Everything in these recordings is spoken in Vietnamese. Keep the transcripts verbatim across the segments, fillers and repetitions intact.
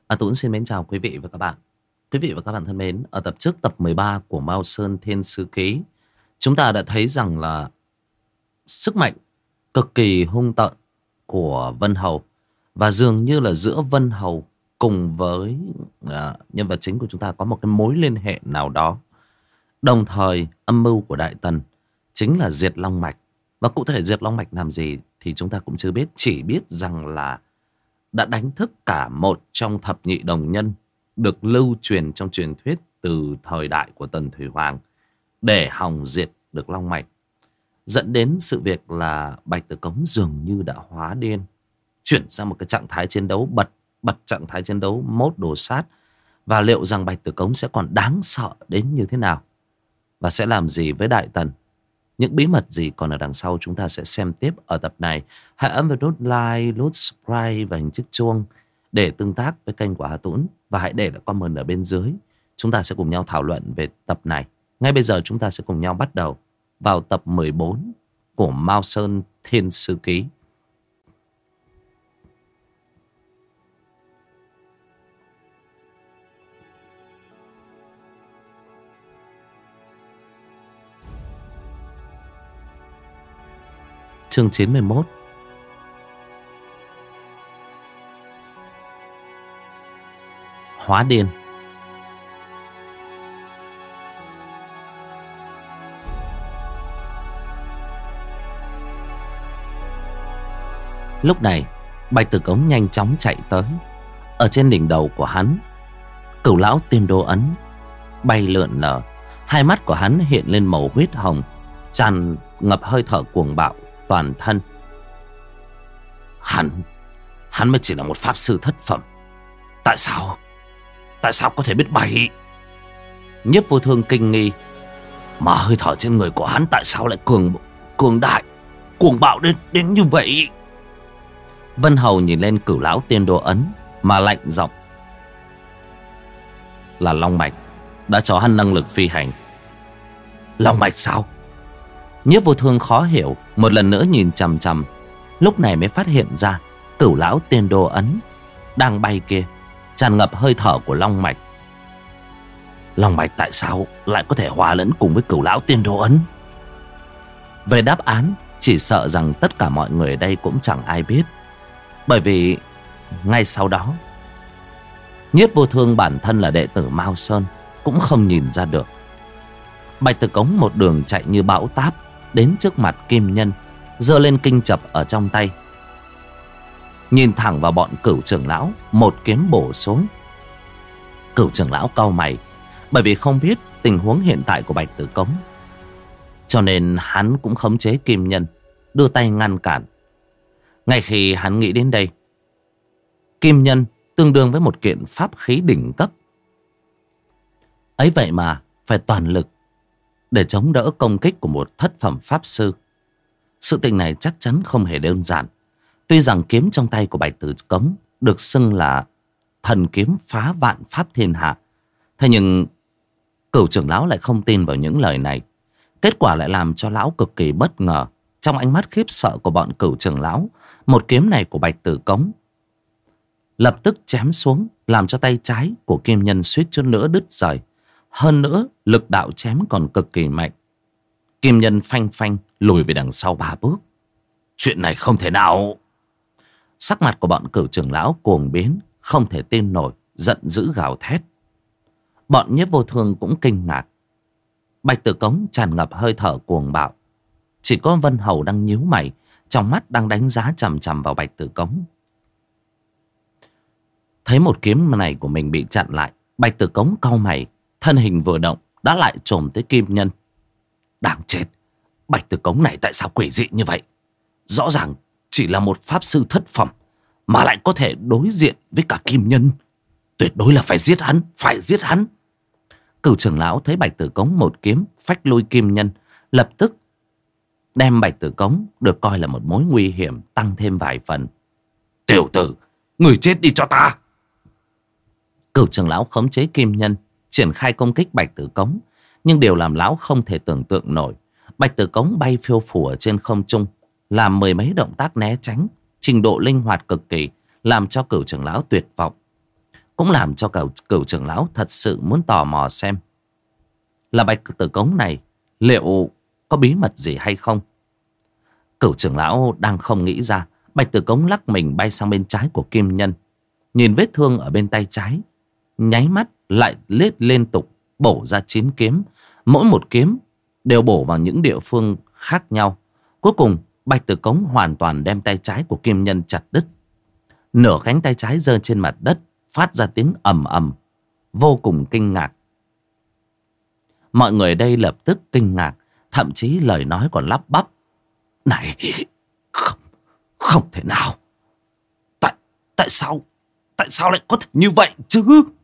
A Tuấn xin mến chào quý vị và các bạn. Quý vị và các bạn thân mến, ở tập trước tập mười ba của Mao Sơn Thiên Sư Ký, chúng ta đã thấy rằng là sức mạnh cực kỳ hung tợn của Vân Hầu, và dường như là giữa Vân Hầu cùng với à, nhân vật chính của chúng ta có một cái mối liên hệ nào đó. Đồng thời âm mưu của Đại Tần chính là diệt Long Mạch. Và cụ thể diệt Long Mạch làm gì thì chúng ta cũng chưa biết. Chỉ biết rằng là đã đánh thức cả một trong thập nhị đồng nhân được lưu truyền trong truyền thuyết từ thời đại của Tần Thủy Hoàng để hòng diệt được Long Mạch, dẫn đến sự việc là Bạch Tử Cống dường như đã hóa điên, chuyển sang một cái trạng thái chiến đấu bật bật trạng thái chiến đấu mốt đồ sát. Và liệu rằng Bạch Tử Cống sẽ còn đáng sợ đến như thế nào, và sẽ làm gì với Đại Tần, những bí mật gì còn ở đằng sau, chúng ta sẽ xem tiếp ở tập này. Hãy ấn vào nút like, nút subscribe và hình chiếc chuông để tương tác với kênh của Hà Tuấn, và hãy để lại comment ở bên dưới. Chúng ta sẽ cùng nhau thảo luận về tập này. Ngay bây giờ chúng ta sẽ cùng nhau bắt đầu vào tập mười bốn của Mao Sơn Thiên Sư Ký. Chương chín mươi mốt. Hóa điên. Lúc này Bạch Tử Cống nhanh chóng chạy tới. Ở trên đỉnh đầu của hắn, Cửu Lão Tiên Đô Ấn bay lượn lờ. Hai mắt của hắn hiện lên màu huyết hồng, tràn ngập hơi thở cuồng bạo toàn thân. Hắn Hắn mới chỉ là một pháp sư thất phẩm. Tại sao Tại sao có thể biết bay? Nhiếp Vô Thương kinh nghi. Mà hơi thở trên người của hắn tại sao lại cường cường đại, cuồng bạo đến đến như vậy? Vân Hầu nhìn lên Cửu Lão Tiên Đô Ấn mà lạnh giọng. Là Long Mạch đã cho hắn năng lực phi hành. Long Mạch sao? Nhiếp Vô Thương khó hiểu, một lần nữa nhìn chằm chằm, lúc này mới phát hiện ra Cửu Lão Tiên Đô Ấn đang bay kia tràn ngập hơi thở của Long Mạch. Long Mạch tại sao lại có thể hòa lẫn cùng với Cửu Lão Tiên Đô Ấn? Về đáp án, chỉ sợ rằng tất cả mọi người ở đây cũng chẳng ai biết. Bởi vì ngay sau đó, Nhiếp Vô Thương bản thân là đệ tử Mao Sơn cũng không nhìn ra được. Bạch Tử Cống một đường chạy như bão táp đến trước mặt Kim Nhân, giơ lên kinh chập ở trong tay, nhìn thẳng vào bọn Cửu trưởng lão, một kiếm bổ xuống. Cửu trưởng lão cau mày, bởi vì không biết tình huống hiện tại của Bạch Tử Cống, cho nên hắn cũng khống chế Kim Nhân, đưa tay ngăn cản. Ngay khi hắn nghĩ đến đây, Kim Nhân tương đương với một kiện pháp khí đỉnh cấp, ấy vậy mà phải toàn lực để chống đỡ công kích của một thất phẩm pháp sư. Sự tình này chắc chắn không hề đơn giản. Tuy rằng kiếm trong tay của Bạch Tử Cống được xưng là thần kiếm phá vạn pháp thiên hạ, thế nhưng Cửu trưởng lão lại không tin vào những lời này. Kết quả lại làm cho lão cực kỳ bất ngờ. Trong ánh mắt khiếp sợ của bọn Cửu trưởng lão, một kiếm này của Bạch Tử Cống lập tức chém xuống, làm cho tay trái của Kim Nhân suýt chút nữa đứt rời. Hơn nữa, lực đạo chém còn cực kỳ mạnh. Kim Nhân phanh phanh lùi về đằng sau ba bước. Chuyện này không thể nào! Sắc mặt của bọn Cửu trưởng lão cuồng biến, không thể tin nổi, giận dữ gào thét. Bọn Nhiếp Vô Thương cũng kinh ngạc. Bạch Tử Cống tràn ngập hơi thở cuồng bạo. Chỉ có Vân Hầu đang nhíu mày, trong mắt đang đánh giá chằm chằm vào Bạch Tử Cống. Thấy một kiếm này của mình bị chặn lại, Bạch Tử Cống cau mày, thân hình vừa động đã lại chồm tới Kim Nhân. Đáng chết! Bạch Tử Cống này tại sao quỷ dị như vậy? Rõ ràng chỉ là một pháp sư thất phẩm mà lại có thể đối diện với cả Kim Nhân. Tuyệt đối là phải giết hắn, phải giết hắn. Cửu trưởng lão thấy Bạch Tử Cống một kiếm phách lui Kim Nhân, lập tức đem Bạch Tử Cống được coi là một mối nguy hiểm tăng thêm vài phần. Tiểu tử, người chết đi cho ta! Cửu trưởng lão khống chế Kim Nhân, triển khai công kích Bạch Tử Cống, nhưng điều làm lão không thể tưởng tượng nổi, Bạch Tử Cống bay phiêu phù ở trên không trung, làm mười mấy động tác né tránh, trình độ linh hoạt cực kỳ, làm cho Cửu trưởng lão tuyệt vọng. cũng làm cho cửu, cửu trưởng lão thật sự muốn tò mò xem là Bạch Tử Cống này liệu có bí mật gì hay không. Cửu trưởng lão đang không nghĩ ra, Bạch Tử Cống lắc mình bay sang bên trái của Kim Nhân, nhìn vết thương ở bên tay trái, nháy mắt lại lết liên tục bổ ra chín kiếm. Mỗi một kiếm đều bổ vào những địa phương khác nhau. Cuối cùng Bạch Tử Cống hoàn toàn đem tay trái của Kim Nhân chặt đứt. Nửa cánh tay trái rơi trên mặt đất, phát ra tiếng ầm ầm, vô cùng kinh ngạc. Mọi người ở đây lập tức kinh ngạc, thậm chí lời nói còn lắp bắp: này, không, không thể nào. Tại, tại sao, tại sao lại có thể như vậy chứ?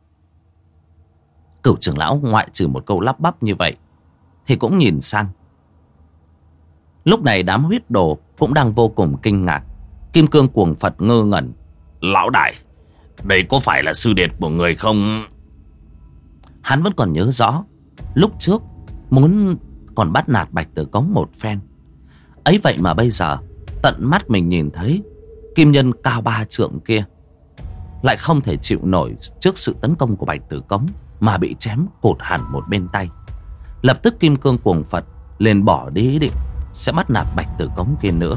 Cửu trưởng lão ngoại trừ một câu lắp bắp như vậy thì cũng nhìn sang. Lúc này đám huyết đồ cũng đang vô cùng kinh ngạc. Kim Cương Cuồng Phật ngơ ngẩn: lão đại, đây có phải là sư điệt của người không? Hắn vẫn còn nhớ rõ lúc trước muốn còn bắt nạt Bạch Tử Cống một phen. Ấy vậy mà bây giờ tận mắt mình nhìn thấy Kim Nhân cao ba trượng kia lại không thể chịu nổi trước sự tấn công của Bạch Tử Cống, mà bị chém cột hẳn một bên tay. Lập tức Kim Cương Cuồng Phật liền bỏ đi ý định sẽ bắt nạt Bạch Tử Cống kia nữa.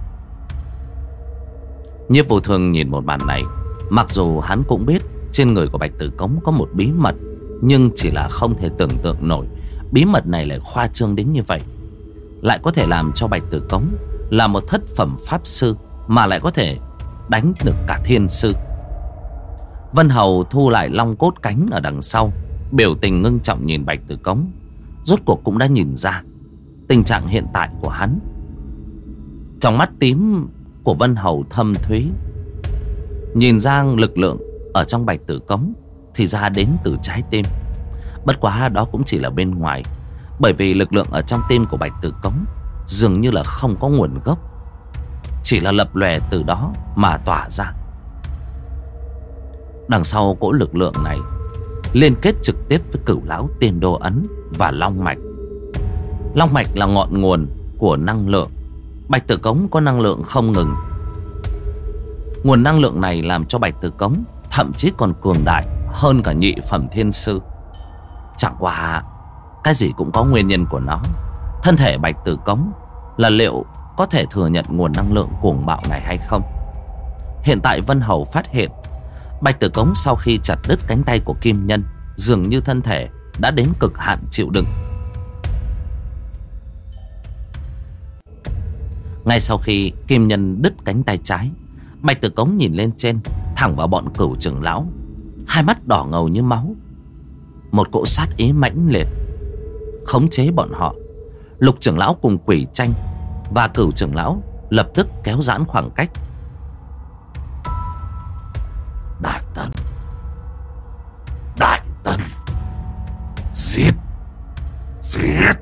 Nhiếp Vô Thương nhìn một màn này, mặc dù hắn cũng biết trên người của Bạch Tử Cống có một bí mật, nhưng chỉ là không thể tưởng tượng nổi bí mật này lại khoa trương đến như vậy, lại có thể làm cho Bạch Tử Cống là một thất phẩm pháp sư mà lại có thể đánh được cả thiên sư. Vân Hầu thu lại long cốt cánh ở đằng sau, biểu tình ngưng trọng nhìn Bạch Tử Cống. Rốt cuộc cũng đã nhìn ra tình trạng hiện tại của hắn. Trong mắt tím của Vân Hầu thâm thúy, nhìn ra lực lượng ở trong Bạch Tử Cống thì ra đến từ trái tim. Bất quá đó cũng chỉ là bên ngoài, bởi vì lực lượng ở trong tim của Bạch Tử Cống dường như là không có nguồn gốc, chỉ là lập lòe từ đó mà tỏa ra. Đằng sau cỗ lực lượng này liên kết trực tiếp với Cửu Lão Tiên Đô Ấn và Long Mạch. Long Mạch là ngọn nguồn của năng lượng. Bạch Tử Cống có năng lượng không ngừng. Nguồn năng lượng này làm cho Bạch Tử Cống thậm chí còn cường đại hơn cả nhị phẩm thiên sư. Chẳng qua cái gì cũng có nguyên nhân của nó. Thân thể Bạch Tử Cống là liệu có thể thừa nhận nguồn năng lượng cuồng bạo này hay không. Hiện tại Vân Hầu phát hiện Bạch Tử Cống sau khi chặt đứt cánh tay của Kim Nhân, dường như thân thể đã đến cực hạn chịu đựng. Ngay sau khi Kim Nhân đứt cánh tay trái, Bạch Tử Cống nhìn lên trên, thẳng vào bọn Cửu trưởng lão, hai mắt đỏ ngầu như máu. Một cỗ sát ý mãnh liệt khống chế bọn họ. Lục trưởng lão cùng Quỷ Tranh và Cửu trưởng lão lập tức kéo giãn khoảng cách. Đại Tần, Đại Tần, giết, giết.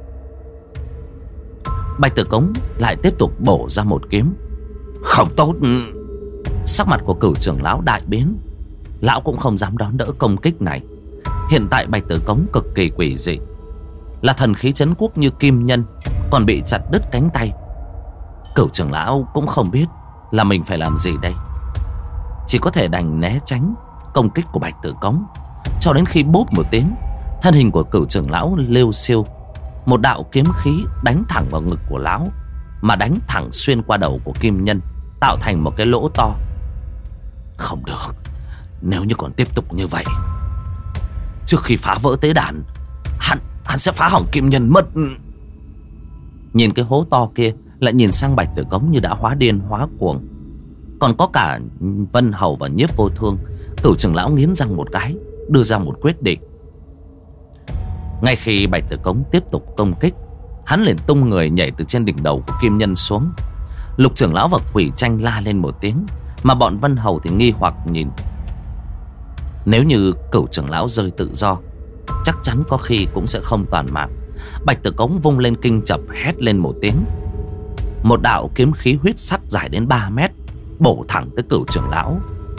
Bạch Tử Cống lại tiếp tục bổ ra một kiếm. Không tốt. Sắc mặt của Cửu trưởng lão đại biến. Lão cũng không dám đón đỡ công kích này. Hiện tại Bạch Tử Cống cực kỳ quỷ dị, là thần khí trấn quốc như Kim Nhân còn bị chặt đứt cánh tay. Cửu trưởng lão cũng không biết là mình phải làm gì đây, chỉ có thể đành né tránh công kích của Bạch Tử Cống. Cho đến khi bốp một tiếng, thân hình của Cửu trưởng lão liêu xiêu, một đạo kiếm khí đánh thẳng vào ngực của lão, mà đánh thẳng xuyên qua đầu của Kim Nhân, tạo thành một cái lỗ to. Không được, nếu như còn tiếp tục như vậy, trước khi phá vỡ tế đàn, Hắn Hắn sẽ phá hỏng Kim Nhân mất. Nhìn cái hố to kia, lại nhìn sang Bạch Tử Cống như đã hóa điên hóa cuồng. Còn có cả Vân Hầu và Nhiếp Vô Thương. Cửu trưởng lão nghiến răng một cái, đưa ra một quyết định. Ngay khi Bạch Tử Cống tiếp tục công kích, hắn liền tung người nhảy từ trên đỉnh đầu của Kim Nhân xuống. Lục trưởng lão và Quỷ Tranh la lên một tiếng, mà bọn Vân Hầu thì nghi hoặc nhìn. Nếu như Cửu trưởng lão rơi tự do, chắc chắn có khi cũng sẽ không toàn mạng. Bạch Tử Cống vung lên kinh chập, hét lên một tiếng. Một đạo kiếm khí huyết sắc dài đến ba mét bổ thẳng tới Cửu trưởng lão.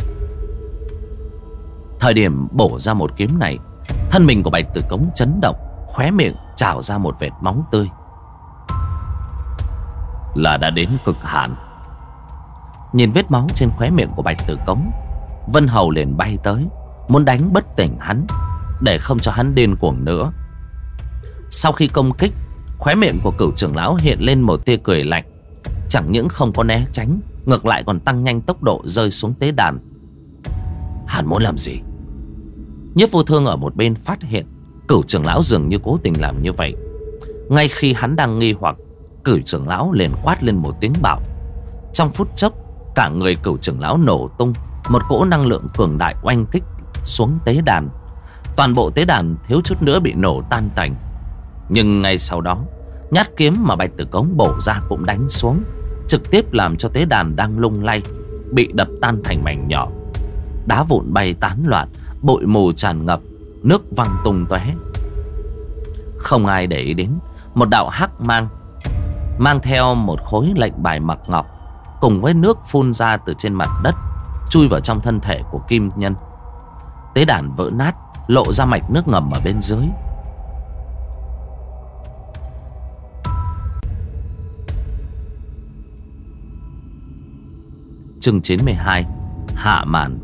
Thời điểm bổ ra một kiếm này, thân mình của Bạch Tử Cống chấn động, khóe miệng trào ra một vệt máu tươi. Là đã đến cực hạn. Nhìn vết máu trên khóe miệng của Bạch Tử Cống, Vân Hầu liền bay tới, muốn đánh bất tỉnh hắn, để không cho hắn điên cuồng nữa. Sau khi công kích, khóe miệng của Cửu trưởng lão hiện lên một tia cười lạnh. Chẳng những không có né tránh, ngược lại còn tăng nhanh tốc độ rơi xuống tế đàn. Hắn muốn làm gì? Nhiếp Vô Thương ở một bên phát hiện Cửu trưởng lão dường như cố tình làm như vậy. Ngay khi hắn đang nghi hoặc, Cửu trưởng lão liền quát lên một tiếng bảo. Trong phút chốc, cả người Cửu trưởng lão nổ tung, một cỗ năng lượng cường đại oanh kích xuống tế đàn. Toàn bộ tế đàn thiếu chút nữa bị nổ tan tành. Nhưng ngay sau đó, nhát kiếm mà Bạch Tử Cống bổ ra cũng đánh xuống, trực tiếp làm cho tế đàn đang lung lay bị đập tan thành mảnh nhỏ. Đá vụn bay tán loạn, bụi mù tràn ngập, nước văng tung tóe. Không ai để ý đến một đạo hắc mang mang theo một khối lệnh bài mặc ngọc, cùng với nước phun ra từ trên mặt đất, chui vào trong thân thể của Kim Nhân. Tế đàn vỡ nát, lộ ra mạch nước ngầm ở bên dưới. Chương chín mươi hai, hạ màn.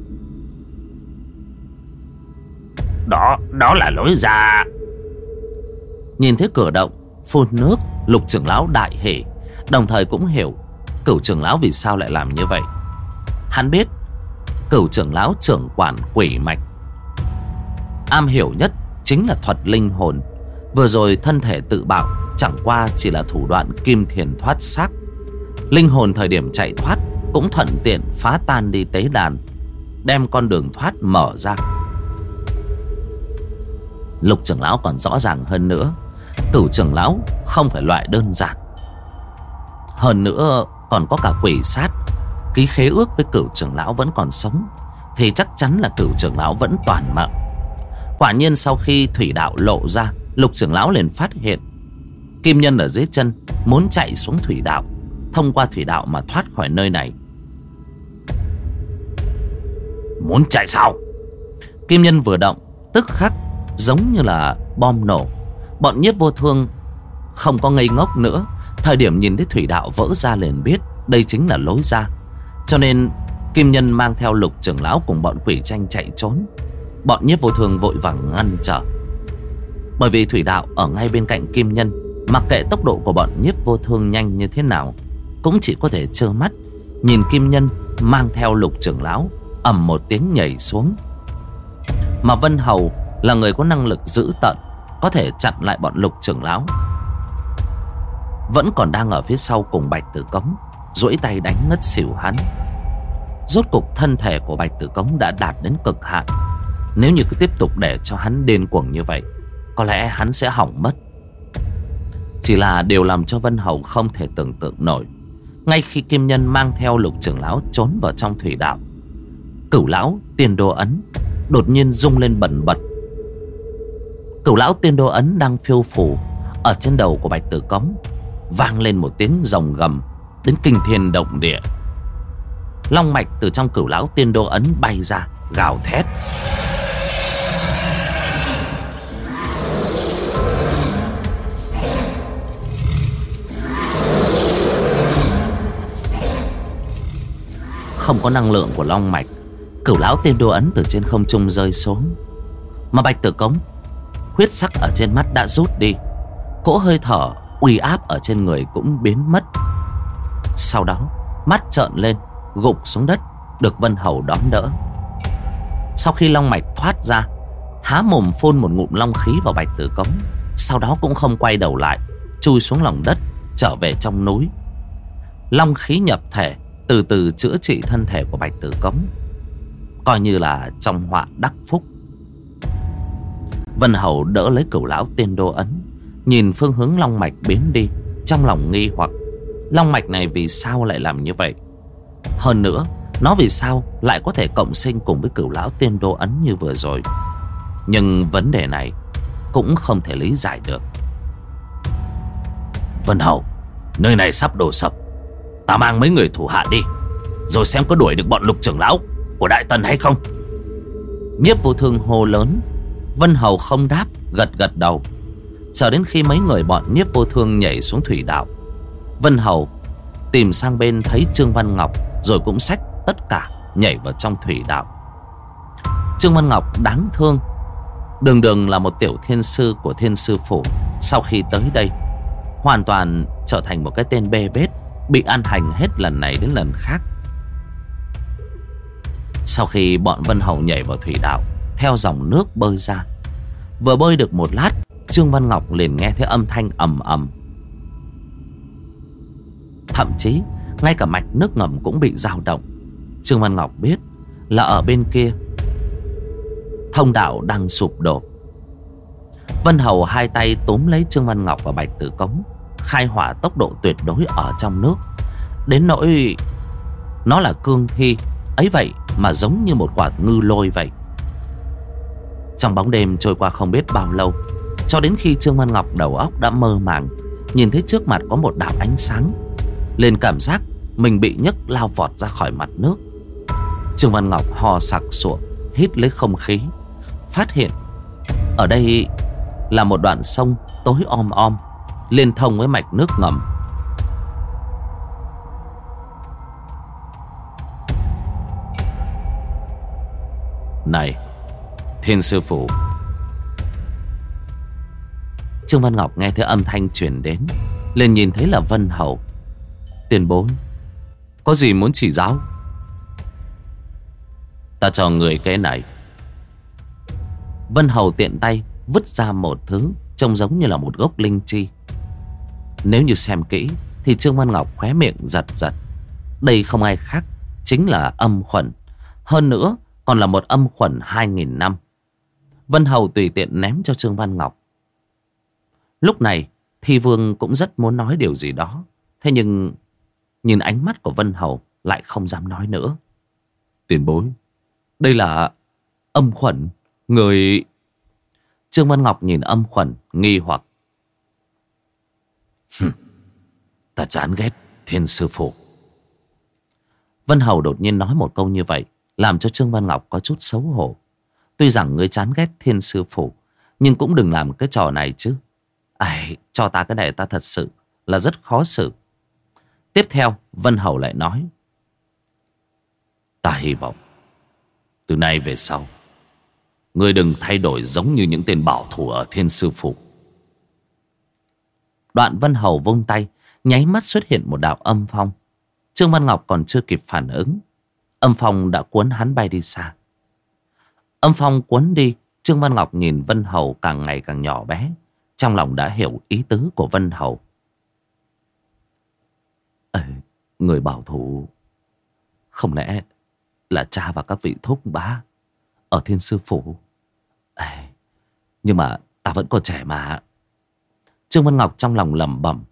Đó, đó là lối ra. Nhìn thấy cửa động phun nước, Lục trưởng lão đại hỉ, đồng thời cũng hiểu Cửu trưởng lão vì sao lại làm như vậy. Hắn biết Cửu trưởng lão trưởng quản quỷ mạch, am hiểu nhất chính là thuật linh hồn. Vừa rồi thân thể tự bạo chẳng qua chỉ là thủ đoạn kim thiền thoát xác. Linh hồn thời điểm chạy thoát cũng thuận tiện phá tan đi tế đàn, đem con đường thoát mở ra. Lục trưởng lão còn rõ ràng hơn nữa, Cửu trưởng lão không phải loại đơn giản. Hơn nữa còn có cả quỷ sát. Ký khế ước với Cửu trưởng lão vẫn còn sống, thì chắc chắn là Cửu trưởng lão vẫn toàn mạng. Quả nhiên sau khi thủy đạo lộ ra, Lục trưởng lão liền phát hiện Kim Nhân ở dưới chân muốn chạy xuống thủy đạo, thông qua thủy đạo mà thoát khỏi nơi này. Muốn chạy sao? Kim Nhân vừa động, tức khắc giống như là bom nổ. Bọn Nhiếp Vô Thương không có ngây ngốc nữa, thời điểm nhìn thấy thủy đạo vỡ ra liền biết đây chính là lối ra. Cho nên Kim Nhân mang theo Lục trưởng lão cùng bọn quỷ tranh chạy trốn. Bọn Nhiếp Vô Thương vội vàng ngăn trở, bởi vì thủy đạo ở ngay bên cạnh Kim Nhân. Mặc kệ tốc độ của bọn Nhiếp Vô Thương nhanh như thế nào, cũng chỉ có thể trơ mắt nhìn Kim Nhân mang theo Lục trưởng lão ầm một tiếng nhảy xuống. Mà Vân Hầu là người có năng lực dữ tợn, có thể chặn lại bọn Lục trưởng lão, vẫn còn đang ở phía sau cùng Bạch Tử Cống, duỗi tay đánh ngất xỉu hắn. Rốt cục thân thể của Bạch Tử Cống đã đạt đến cực hạn. Nếu như cứ tiếp tục để cho hắn điên cuồng như vậy, có lẽ hắn sẽ hỏng mất. Chỉ là điều làm cho Vân Hầu không thể tưởng tượng nổi, ngay khi Kim Nhân mang theo Lục trưởng lão trốn vào trong thủy đạo, Cửu lão Tiên Đô ấn đột nhiên rung lên bần bật. Cửu lão Tiên Đô ấn đang phiêu phù ở trên đầu của Bạch Tử Cống, vang lên một tiếng rồng gầm đến kinh thiên động địa. Long mạch từ trong Cửu lão Tiên Đô ấn bay ra, gào thét. Không có năng lượng của long mạch, Cửu lão Tiên Đô ấn từ trên không trung rơi xuống. Mà Bạch Tử Cống, huyết sắc ở trên mắt đã rút đi, cỗ hơi thở uy áp ở trên người cũng biến mất. Sau đó mắt trợn lên, gục xuống đất, được Vân Hầu đón đỡ. Sau khi long mạch thoát ra, há mồm phun một ngụm long khí vào Bạch Tử Cống, sau đó cũng không quay đầu lại, chui xuống lòng đất, trở về trong núi. Long khí nhập thể, từ từ chữa trị thân thể của Bạch Tử Cống, coi như là trong họa đắc phúc. Vân Hầu đỡ lấy Cửu lão Tiên Đô ấn, nhìn phương hướng long mạch biến đi, trong lòng nghi hoặc long mạch này vì sao lại làm như vậy. Hơn nữa, nó vì sao lại có thể cộng sinh cùng với Cửu lão Tiên Đô ấn như vừa rồi. Nhưng vấn đề này cũng không thể lý giải được. Vân Hầu, nơi này sắp đổ sập, ta mang mấy người thủ hạ đi, rồi xem có đuổi được bọn Lục trưởng lão của Đại Tần hay không. Nhiếp Vô Thương hô lớn. Vân Hầu không đáp, gật gật đầu. Chờ đến khi mấy người bọn Nhiếp Vô Thương nhảy xuống thủy đạo, Vân Hầu tìm sang bên thấy Trương Văn Ngọc, rồi cũng xách tất cả nhảy vào trong thủy đạo. Trương Văn Ngọc đáng thương, đường đường là một tiểu thiên sư của Thiên Sư Phủ, sau khi tới đây hoàn toàn trở thành một cái tên bê bết, bị ăn hành hết lần này đến lần khác. Sau khi bọn Vân Hầu nhảy vào thủy đạo, theo dòng nước bơi ra, vừa bơi được một lát, Trương Văn Ngọc liền nghe thấy âm thanh ầm ầm. Thậm chí ngay cả mạch nước ngầm cũng bị dao động. Trương Văn Ngọc biết là ở bên kia thông đạo đang sụp đổ. Vân Hầu hai tay túm lấy Trương Văn Ngọc và Bạch Tử Cống, khai hỏa tốc độ tuyệt đối ở trong nước, đến nỗi nó là cương thi ấy vậy mà giống như một quả ngư lôi vậy. Trong bóng đêm trôi qua không biết bao lâu, cho đến khi Trương Văn Ngọc đầu óc đã mơ màng, nhìn thấy trước mặt có một đạo ánh sáng, liền cảm giác mình bị nhấc lao vọt ra khỏi mặt nước. Trương Văn Ngọc ho sặc sụa, hít lấy không khí, phát hiện ở đây là một đoạn sông tối om om, liên thông với mạch nước ngầm. Này, Thiên Sư Phủ. Trương Văn Ngọc nghe thấy âm thanh truyền đến, liền nhìn thấy là Vân Hầu. Tiền bối, có gì muốn chỉ giáo? Ta cho người cái này. Vân Hầu tiện tay vứt ra một thứ trông giống như là một gốc linh chi. Nếu như xem kỹ thì Trương Văn Ngọc khóe miệng giật giật. Đây không ai khác, chính là âm khuẩn. Hơn nữa còn là một âm khuẩn hai nghìn năm. Vân Hầu tùy tiện ném cho Trương Văn Ngọc. Lúc này Thi Vương cũng rất muốn nói điều gì đó, thế nhưng nhìn ánh mắt của Vân Hầu lại không dám nói nữa. Tiền bối, đây là âm khuẩn. Người... Trương Văn Ngọc nhìn âm khuẩn nghi hoặc. Ta chán ghét Thiên Sư Phủ. Vân Hầu đột nhiên nói một câu như vậy, làm cho Trương Văn Ngọc có chút xấu hổ. Tuy rằng ngươi chán ghét Thiên Sư Phủ, nhưng cũng đừng làm cái trò này chứ. Ai, cho ta cái này ta thật sự là rất khó xử. Tiếp theo Vân Hầu lại nói, ta hy vọng từ nay về sau ngươi đừng thay đổi giống như những tên bảo thủ ở Thiên Sư Phủ. Đoạn Vân Hầu vung tay, nháy mắt xuất hiện một đạo âm phong. Trương Văn Ngọc còn chưa kịp phản ứng, âm phong đã cuốn hắn bay đi xa. Âm phong cuốn đi, Trương Văn Ngọc nhìn Vân Hầu càng ngày càng nhỏ bé, trong lòng đã hiểu ý tứ của Vân Hầu. Ê, người bảo thủ không lẽ là cha và các vị thúc bá ở Thiên Sư Phủ? Ê, nhưng mà ta vẫn còn trẻ mà. Trương Văn Ngọc trong lòng lẩm bẩm.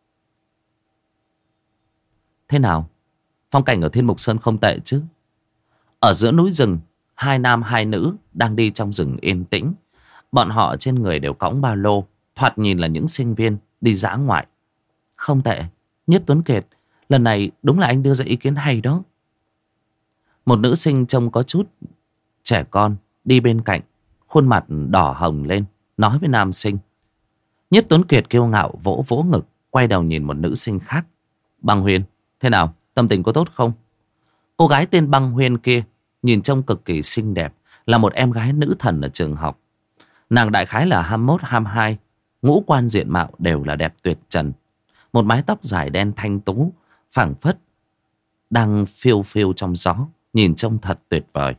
Thế nào, phong cảnh ở Thiên Mục Sơn không tệ chứ? Ở giữa núi rừng, hai nam hai nữ đang đi trong rừng yên tĩnh. Bọn họ trên người đều cõng ba lô, thoạt nhìn là những sinh viên đi dã ngoại. Không tệ, Nhiếp Tuấn Kiệt, lần này đúng là anh đưa ra ý kiến hay đó. Một nữ sinh trông có chút trẻ con đi bên cạnh, khuôn mặt đỏ hồng lên, nói với nam sinh. Nhiếp Tuấn Kiệt kiêu ngạo vỗ vỗ ngực, quay đầu nhìn một nữ sinh khác. Băng Huyên, thế nào, tâm tình có tốt không? Cô gái tên Băng Huyên kia nhìn trông cực kỳ xinh đẹp, là một em gái nữ thần ở trường học. Nàng đại khái là hai mươi mốt hai mươi hai, ngũ quan diện mạo đều là đẹp tuyệt trần. Một mái tóc dài đen thanh tú, phảng phất đang phiêu phiêu trong gió, nhìn trông thật tuyệt vời.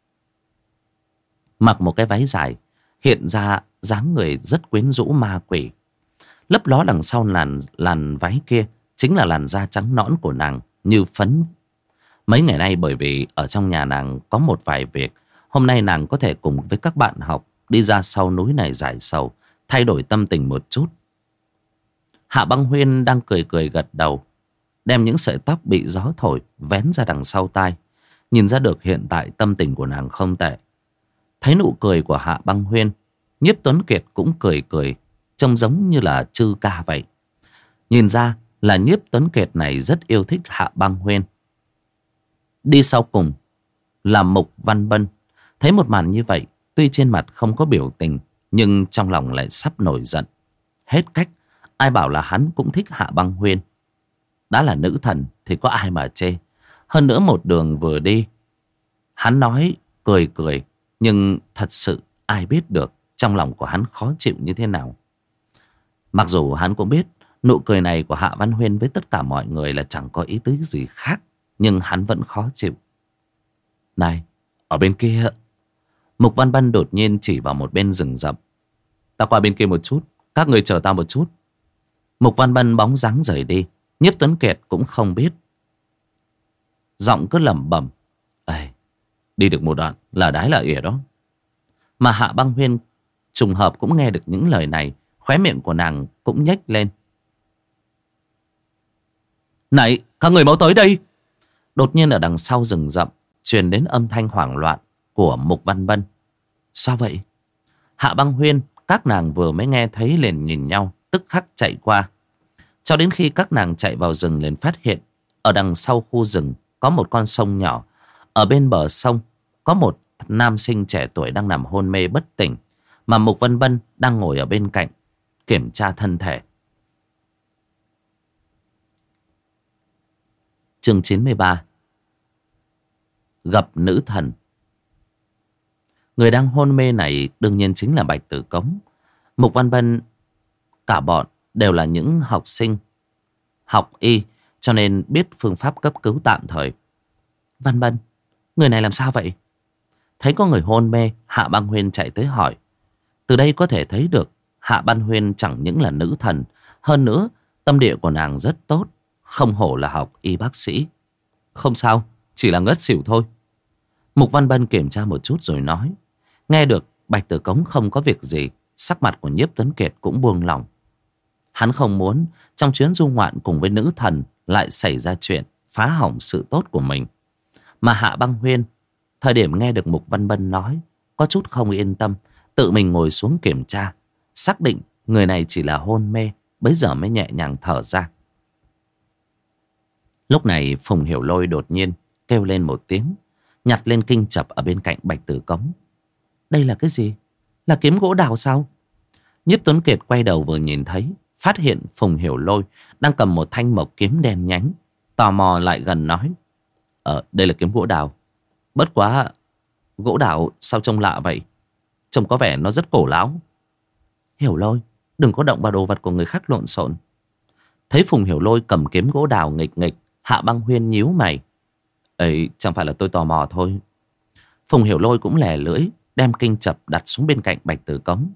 Mặc một cái váy dài, hiện ra dáng người rất quyến rũ ma quỷ. Lấp ló đằng sau làn làn váy kia chính là làn da trắng nõn của nàng như phấn. Mấy ngày nay bởi vì ở trong nhà nàng có một vài việc, hôm nay nàng có thể cùng với các bạn học đi ra sau núi này giải sầu, thay đổi tâm tình một chút. Hạ Băng Huyên đang cười cười gật đầu, đem những sợi tóc bị gió thổi vén ra đằng sau tai. Nhìn ra được hiện tại tâm tình của nàng không tệ. Thấy nụ cười của Hạ Băng Huyên, Nhiếp Tuấn Kiệt cũng cười cười, trông giống như là chư ca vậy. Nhìn ra là Nhiếp Tuấn Kiệt này rất yêu thích Hạ Băng Huyên. Đi sau cùng là Mục Văn Bân. Thấy một màn như vậy, tuy trên mặt không có biểu tình, nhưng trong lòng lại sắp nổi giận. Hết cách, ai bảo là hắn cũng thích Hạ Băng Huyên. Đã là nữ thần thì có ai mà chê. Hơn nữa một đường vừa đi, hắn nói cười cười, Nhưng thật sự ai biết được trong lòng của hắn khó chịu như thế nào. Mặc dù hắn cũng biết nụ cười này của Hạ Văn Huyên với tất cả mọi người là chẳng có ý tứ gì khác, nhưng hắn vẫn khó chịu. Này, ở bên kia. Mục Văn Bân đột nhiên chỉ vào một bên rừng rậm. Ta qua bên kia một chút, các người chờ ta một chút. Mục Văn Bân bóng dáng rời đi. Nhiếp Tuấn Kiệt cũng không biết, giọng cứ lẩm bẩm: Ê, đi được một đoạn là đái là ỉa đó. Mà Hạ Băng Huyên trùng hợp cũng nghe được những lời này, khóe miệng của nàng cũng nhếch lên. Này, các người mau tới đây. Đột nhiên ở đằng sau rừng rậm truyền đến âm thanh hoảng loạn của Mục Văn Bân. Sao vậy? Hạ Băng Huyên, các nàng vừa mới nghe thấy liền nhìn nhau, tức khắc chạy qua. Cho đến khi các nàng chạy vào rừng liền phát hiện ở đằng sau khu rừng có một con sông nhỏ. Ở bên bờ sông có một nam sinh trẻ tuổi đang nằm hôn mê bất tỉnh, mà Mục Văn Bân đang ngồi ở bên cạnh kiểm tra thân thể. Chương chín mươi ba. Gặp nữ thần. Người đang hôn mê này đương nhiên chính là Bạch Tử Cống. Mục Văn Bân, cả bọn đều là những học sinh học y, cho nên biết phương pháp cấp cứu tạm thời. Văn Bân, người này làm sao vậy? Thấy có người hôn mê, Hạ Băng Huyên chạy tới hỏi. Từ đây có thể thấy được Hạ Băng Huyên chẳng những là nữ thần, hơn nữa tâm địa của nàng rất tốt, không hổ là học y bác sĩ. Không sao, chỉ là ngất xỉu thôi. Mục Văn Bân kiểm tra một chút rồi nói. Nghe được Bạch Tử Cống không có việc gì, sắc mặt của Nhiếp Tuấn Kiệt cũng buông lỏng. Hắn không muốn trong chuyến du ngoạn cùng với nữ thần lại xảy ra chuyện phá hỏng sự tốt của mình. Mà Hạ Băng Huyên thời điểm nghe được Mục Văn Bân nói, có chút không yên tâm, tự mình ngồi xuống kiểm tra, xác định người này chỉ là hôn mê, bấy giờ mới nhẹ nhàng thở ra. Lúc này Phùng Hiểu Lôi đột nhiên kêu lên một tiếng, nhặt lên kinh chập ở bên cạnh Bạch Tử Cống. Đây là cái gì? Là kiếm gỗ đào sao? Nhiếp Tuấn Kiệt quay đầu vừa nhìn thấy, phát hiện Phùng Hiểu Lôi đang cầm một thanh mộc kiếm đen nhánh, tò mò lại gần nói. Ờ, đây là kiếm gỗ đào. Bất quá, gỗ đào sao trông lạ vậy? Trông có vẻ nó rất cổ láo. Hiểu Lôi, đừng có động vào đồ vật của người khác lộn xộn. Thấy Phùng Hiểu Lôi cầm kiếm gỗ đào nghịch nghịch, Hạ Băng Huyên nhíu mày. Ấy, chẳng phải là tôi tò mò thôi. Phùng Hiểu Lôi cũng lè lưỡi, đem kinh chập đặt xuống bên cạnh Bạch Tử Cống.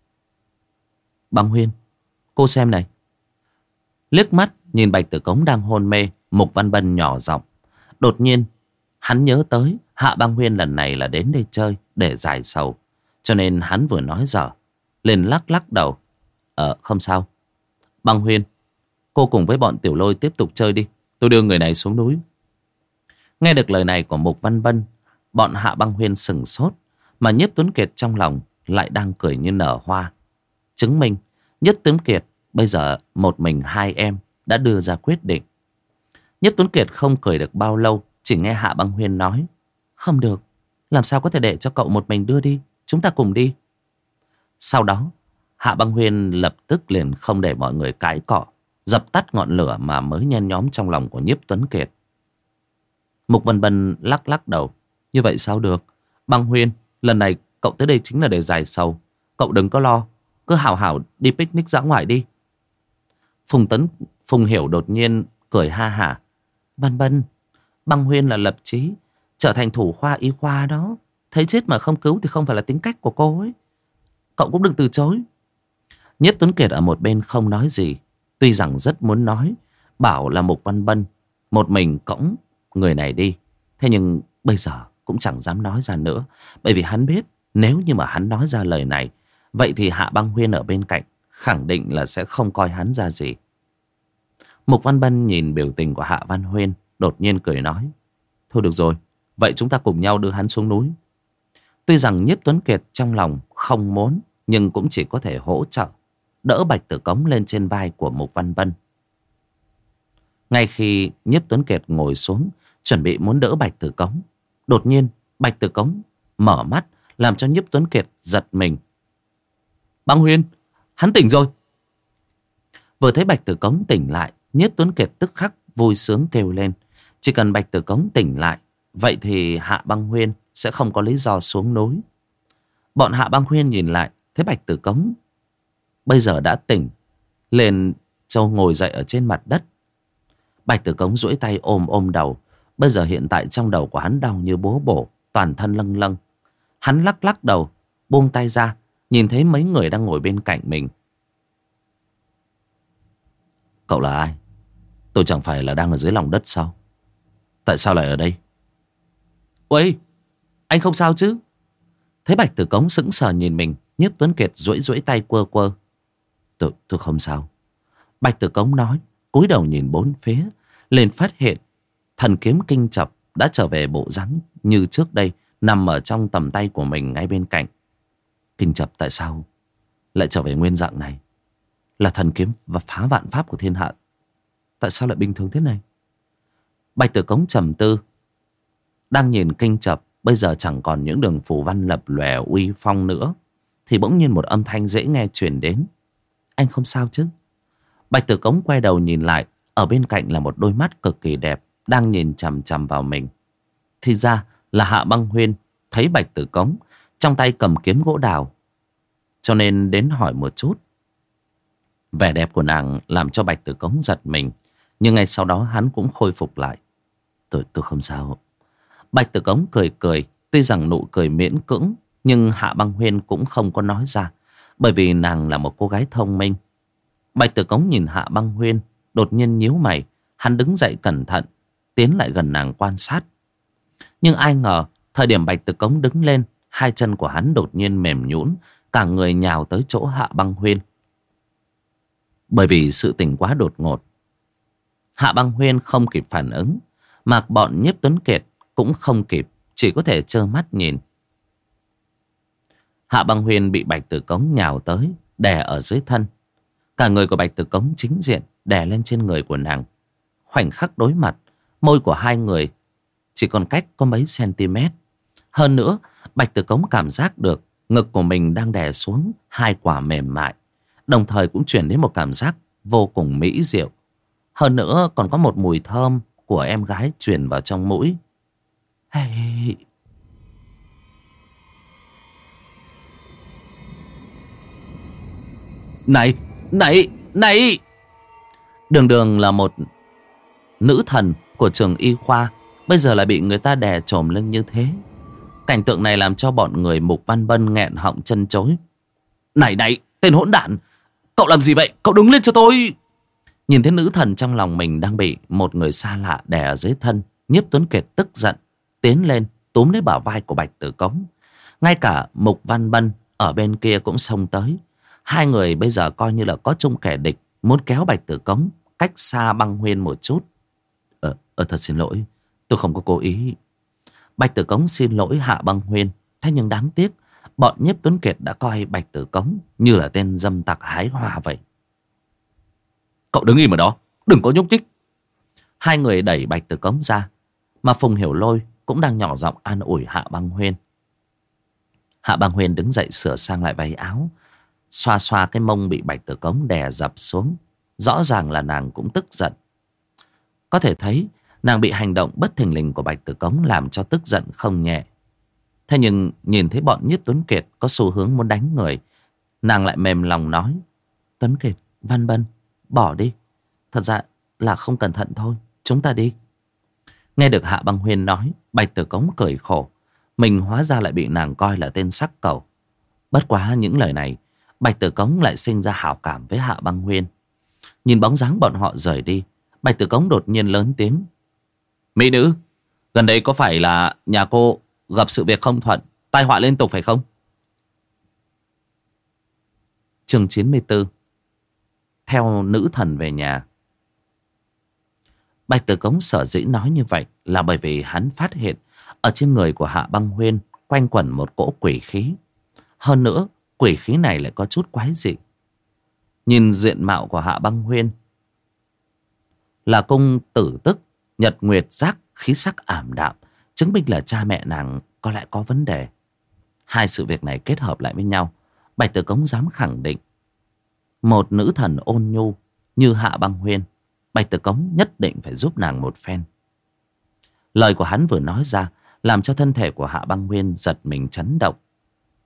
Băng Huyên, cô xem này. Liếc mắt nhìn Bạch Tử Cống đang hôn mê, Mục Văn Bân nhỏ giọng. Đột nhiên hắn nhớ tới Hạ Băng Huyên lần này là đến đây chơi để giải sầu, cho nên hắn vừa nói dở liền lắc lắc đầu. Ờ, không sao. Băng Huyên, cô cùng với bọn Tiểu Lôi tiếp tục chơi đi, tôi đưa người này xuống núi. Nghe được lời này của Mục Văn Bân, bọn Hạ Băng Huyên sừng sốt, mà Nhiếp Tuấn Kiệt trong lòng lại đang cười như nở hoa. Chứng minh Nhiếp Tuấn Kiệt bây giờ một mình hai em đã đưa ra quyết định. Nhiếp Tuấn Kiệt không cười được bao lâu, chỉ nghe Hạ Băng Huyên nói. Không được, làm sao có thể để cho cậu một mình đưa đi, chúng ta cùng đi. Sau đó Hạ Băng Huyên lập tức liền không để mọi người cãi cọ, dập tắt ngọn lửa mà mới nhen nhóm trong lòng của Nhiếp Tuấn Kiệt. Mục Văn Bân lắc lắc đầu. Như vậy sao được? Băng Huyên, lần này cậu tới đây chính là để giải sầu, cậu đừng có lo, cứ hào hào đi picnic dã ngoại đi. Phùng Tấn Phùng Hiểu đột nhiên cười ha hả. Văn Bân, Băng Huyên là lập chí trở thành thủ khoa y khoa đó, thấy chết mà không cứu thì không phải là tính cách của cô ấy, cậu cũng đừng từ chối. Nhiếp Tuấn Kiệt ở một bên không nói gì, tuy rằng rất muốn nói, bảo là Mục Văn Bân một mình cõng người này đi, thế nhưng bây giờ cũng chẳng dám nói ra nữa, bởi vì hắn biết nếu như mà hắn nói ra lời này, vậy thì Hạ Băng Huyên ở bên cạnh khẳng định là sẽ không coi hắn ra gì. Mục Văn Bân nhìn biểu tình của Hạ Văn Huyên, đột nhiên cười nói. Thôi được rồi, vậy chúng ta cùng nhau đưa hắn xuống núi. Tuy rằng Nhiếp Tuấn Kiệt trong lòng không muốn, nhưng cũng chỉ có thể hỗ trợ, đỡ Bạch Tử Cống lên trên vai của Mục Văn Bân. Ngay khi Nhiếp Tuấn Kiệt ngồi xuống chuẩn bị muốn đỡ Bạch Tử Cống, đột nhiên Bạch Tử Cống mở mắt, làm cho Nhiếp Tuấn Kiệt giật mình. Băng Huyên, hắn tỉnh rồi. Vừa thấy Bạch Tử Cống tỉnh lại, Nhiếp Tuấn Kiệt tức khắc vui sướng kêu lên. Chỉ cần Bạch Tử Cống tỉnh lại, vậy thì Hạ Băng Huyên sẽ không có lý do xuống núi Bọn Hạ Băng Huyên nhìn lại, thấy Bạch Tử Cống bây giờ đã tỉnh. Lên Châu ngồi dậy ở trên mặt đất. Bạch Tử Cống duỗi tay ôm ôm đầu. Bây giờ hiện tại trong đầu của hắn đau như búa bổ, toàn thân lâng lâng. Hắn lắc lắc đầu, buông tay ra, nhìn thấy mấy người đang ngồi bên cạnh mình. Cậu là ai? Tôi chẳng phải là đang ở dưới lòng đất sao? Tại sao lại ở đây? Ôi, anh không sao chứ? Thấy Bạch Tử Cống sững sờ nhìn mình, Nhiếp Tuấn Kiệt duỗi duỗi tay quơ quơ. Tôi, tôi không sao. Bạch Tử Cống nói, cúi đầu nhìn bốn phía, liền phát hiện thần kiếm kinh chập đã trở về bộ dáng như trước đây, nằm ở trong tầm tay của mình ngay bên cạnh. Kinh chập tại sao lại trở về nguyên dạng này? Là thần kiếm và phá vạn pháp của thiên hạ, tại sao lại bình thường thế này? Bạch Tử Cống trầm tư, đang nhìn kinh chập bây giờ chẳng còn những đường phù văn lập lòe uy phong nữa, thì bỗng nhiên một âm thanh dễ nghe truyền đến. Anh không sao chứ? Bạch Tử Cống quay đầu nhìn lại, ở bên cạnh là một đôi mắt cực kỳ đẹp đang nhìn chằm chằm vào mình. Thì ra là Hạ Băng Huyên thấy Bạch Tử Cống trong tay cầm kiếm gỗ đào, cho nên đến hỏi một chút. Vẻ đẹp của nàng làm cho Bạch Tử Cống giật mình, nhưng ngay sau đó hắn cũng khôi phục lại. Tôi, tôi không sao. Bạch Tử Cống cười cười, tuy rằng nụ cười miễn cưỡng, nhưng Hạ Băng Huyên cũng không có nói ra, bởi vì nàng là một cô gái thông minh. Bạch Tử Cống nhìn Hạ Băng Huyên, đột nhiên nhíu mày. Hắn đứng dậy cẩn thận, tiến lại gần nàng quan sát. Nhưng ai ngờ, thời điểm Bạch Tử Cống đứng lên, hai chân của hắn đột nhiên mềm nhũn, cả người nhào tới chỗ Hạ Băng Huyên. Bởi vì sự tình quá đột ngột, Hạ Băng Huyên không kịp phản ứng, mà bọn Nhiếp Tuấn Kiệt cũng không kịp, chỉ có thể trơ mắt nhìn. Hạ Băng Huyên bị Bạch Tử Cống nhào tới, đè ở dưới thân. Cả người của Bạch Tử Cống chính diện đè lên trên người của nàng. Khoảnh khắc đối mặt, môi của hai người chỉ còn cách có mấy cm. Hơn nữa, Bạch Tử Cống cảm giác được ngực của mình đang đè xuống hai quả mềm mại, đồng thời cũng chuyển đến một cảm giác vô cùng mỹ diệu. Hơn nữa còn có một mùi thơm của em gái truyền vào trong mũi. Hey. Này, này, này! Đường Đường là một nữ thần của trường y khoa, bây giờ lại bị người ta đè chồm lên như thế. Cảnh tượng này làm cho bọn người Mục Văn Bân nghẹn họng chân chối. Này này, tên hỗn đản! Cậu làm gì vậy? Cậu đứng lên cho tôi! Nhìn thấy nữ thần trong lòng mình đang bị một người xa lạ đè ở dưới thân, Nhiếp Tuấn Kiệt tức giận, tiến lên túm lấy bả vai của Bạch Tử Cống. Ngay cả Mục Văn Bân ở bên kia cũng xông tới. Hai người bây giờ coi như là có chung kẻ địch, muốn kéo Bạch Tử Cống cách xa Băng Huyên một chút. Ờ, ờ thật xin lỗi, tôi không có cố ý. Bạch Tử Cống xin lỗi Hạ Băng Huyên. Thế nhưng đáng tiếc, bọn Nhiếp Tuấn Kiệt đã coi Bạch Tử Cống như là tên dâm tặc hái hoa vậy. Cậu đứng im ở đó, đừng có nhúc nhích. Hai người đẩy Bạch Tử Cống ra, mà Phùng Hiểu Lôi cũng đang nhỏ giọng an ủi Hạ Băng Huyên. Hạ Băng Huyên đứng dậy sửa sang lại váy áo, xoa xoa cái mông bị Bạch Tử Cống đè dập xuống. Rõ ràng là nàng cũng tức giận. Có thể thấy nàng bị hành động bất thình lình của Bạch Tử Cống làm cho tức giận không nhẹ. Thế nhưng nhìn thấy bọn Nhiếp Tuấn Kiệt có xu hướng muốn đánh người, nàng lại mềm lòng nói: Tuấn Kiệt, Văn Bân, bỏ đi. Thật ra là không cẩn thận thôi, chúng ta đi. Nghe được Hạ Băng Huyên nói, Bạch Tử Cống cười khổ. Mình hóa ra lại bị nàng coi là tên sắc cầu. Bất quá những lời này, Bạch Tử Cống lại sinh ra hảo cảm với Hạ Băng Huyên. Nhìn bóng dáng bọn họ rời đi, Bạch Tử Cống đột nhiên lớn tiếng: Mỹ nữ, gần đây có phải là nhà cô gặp sự việc không thuận, tai họa liên tục phải không? Chương chín mươi tư. Theo nữ thần về nhà. Bạch Tử Cống sở dĩ nói như vậy là bởi vì hắn phát hiện ở trên người của Hạ Băng Huyên quanh quẩn một cỗ quỷ khí. Hơn nữa, quỷ khí này lại có chút quái dị. Nhìn diện mạo của Hạ Băng Huyên là cung tử tức, nhật nguyệt giác, khí sắc ảm đạm, chứng minh là cha mẹ nàng có lẽ có vấn đề. Hai sự việc này kết hợp lại với nhau, Bạch Tử Cống dám khẳng định một nữ thần ôn nhu như Hạ Băng Huyên, Bạch Tử Cống nhất định phải giúp nàng một phen. Lời của hắn vừa nói ra làm cho thân thể của Hạ Băng Huyên giật mình chấn động.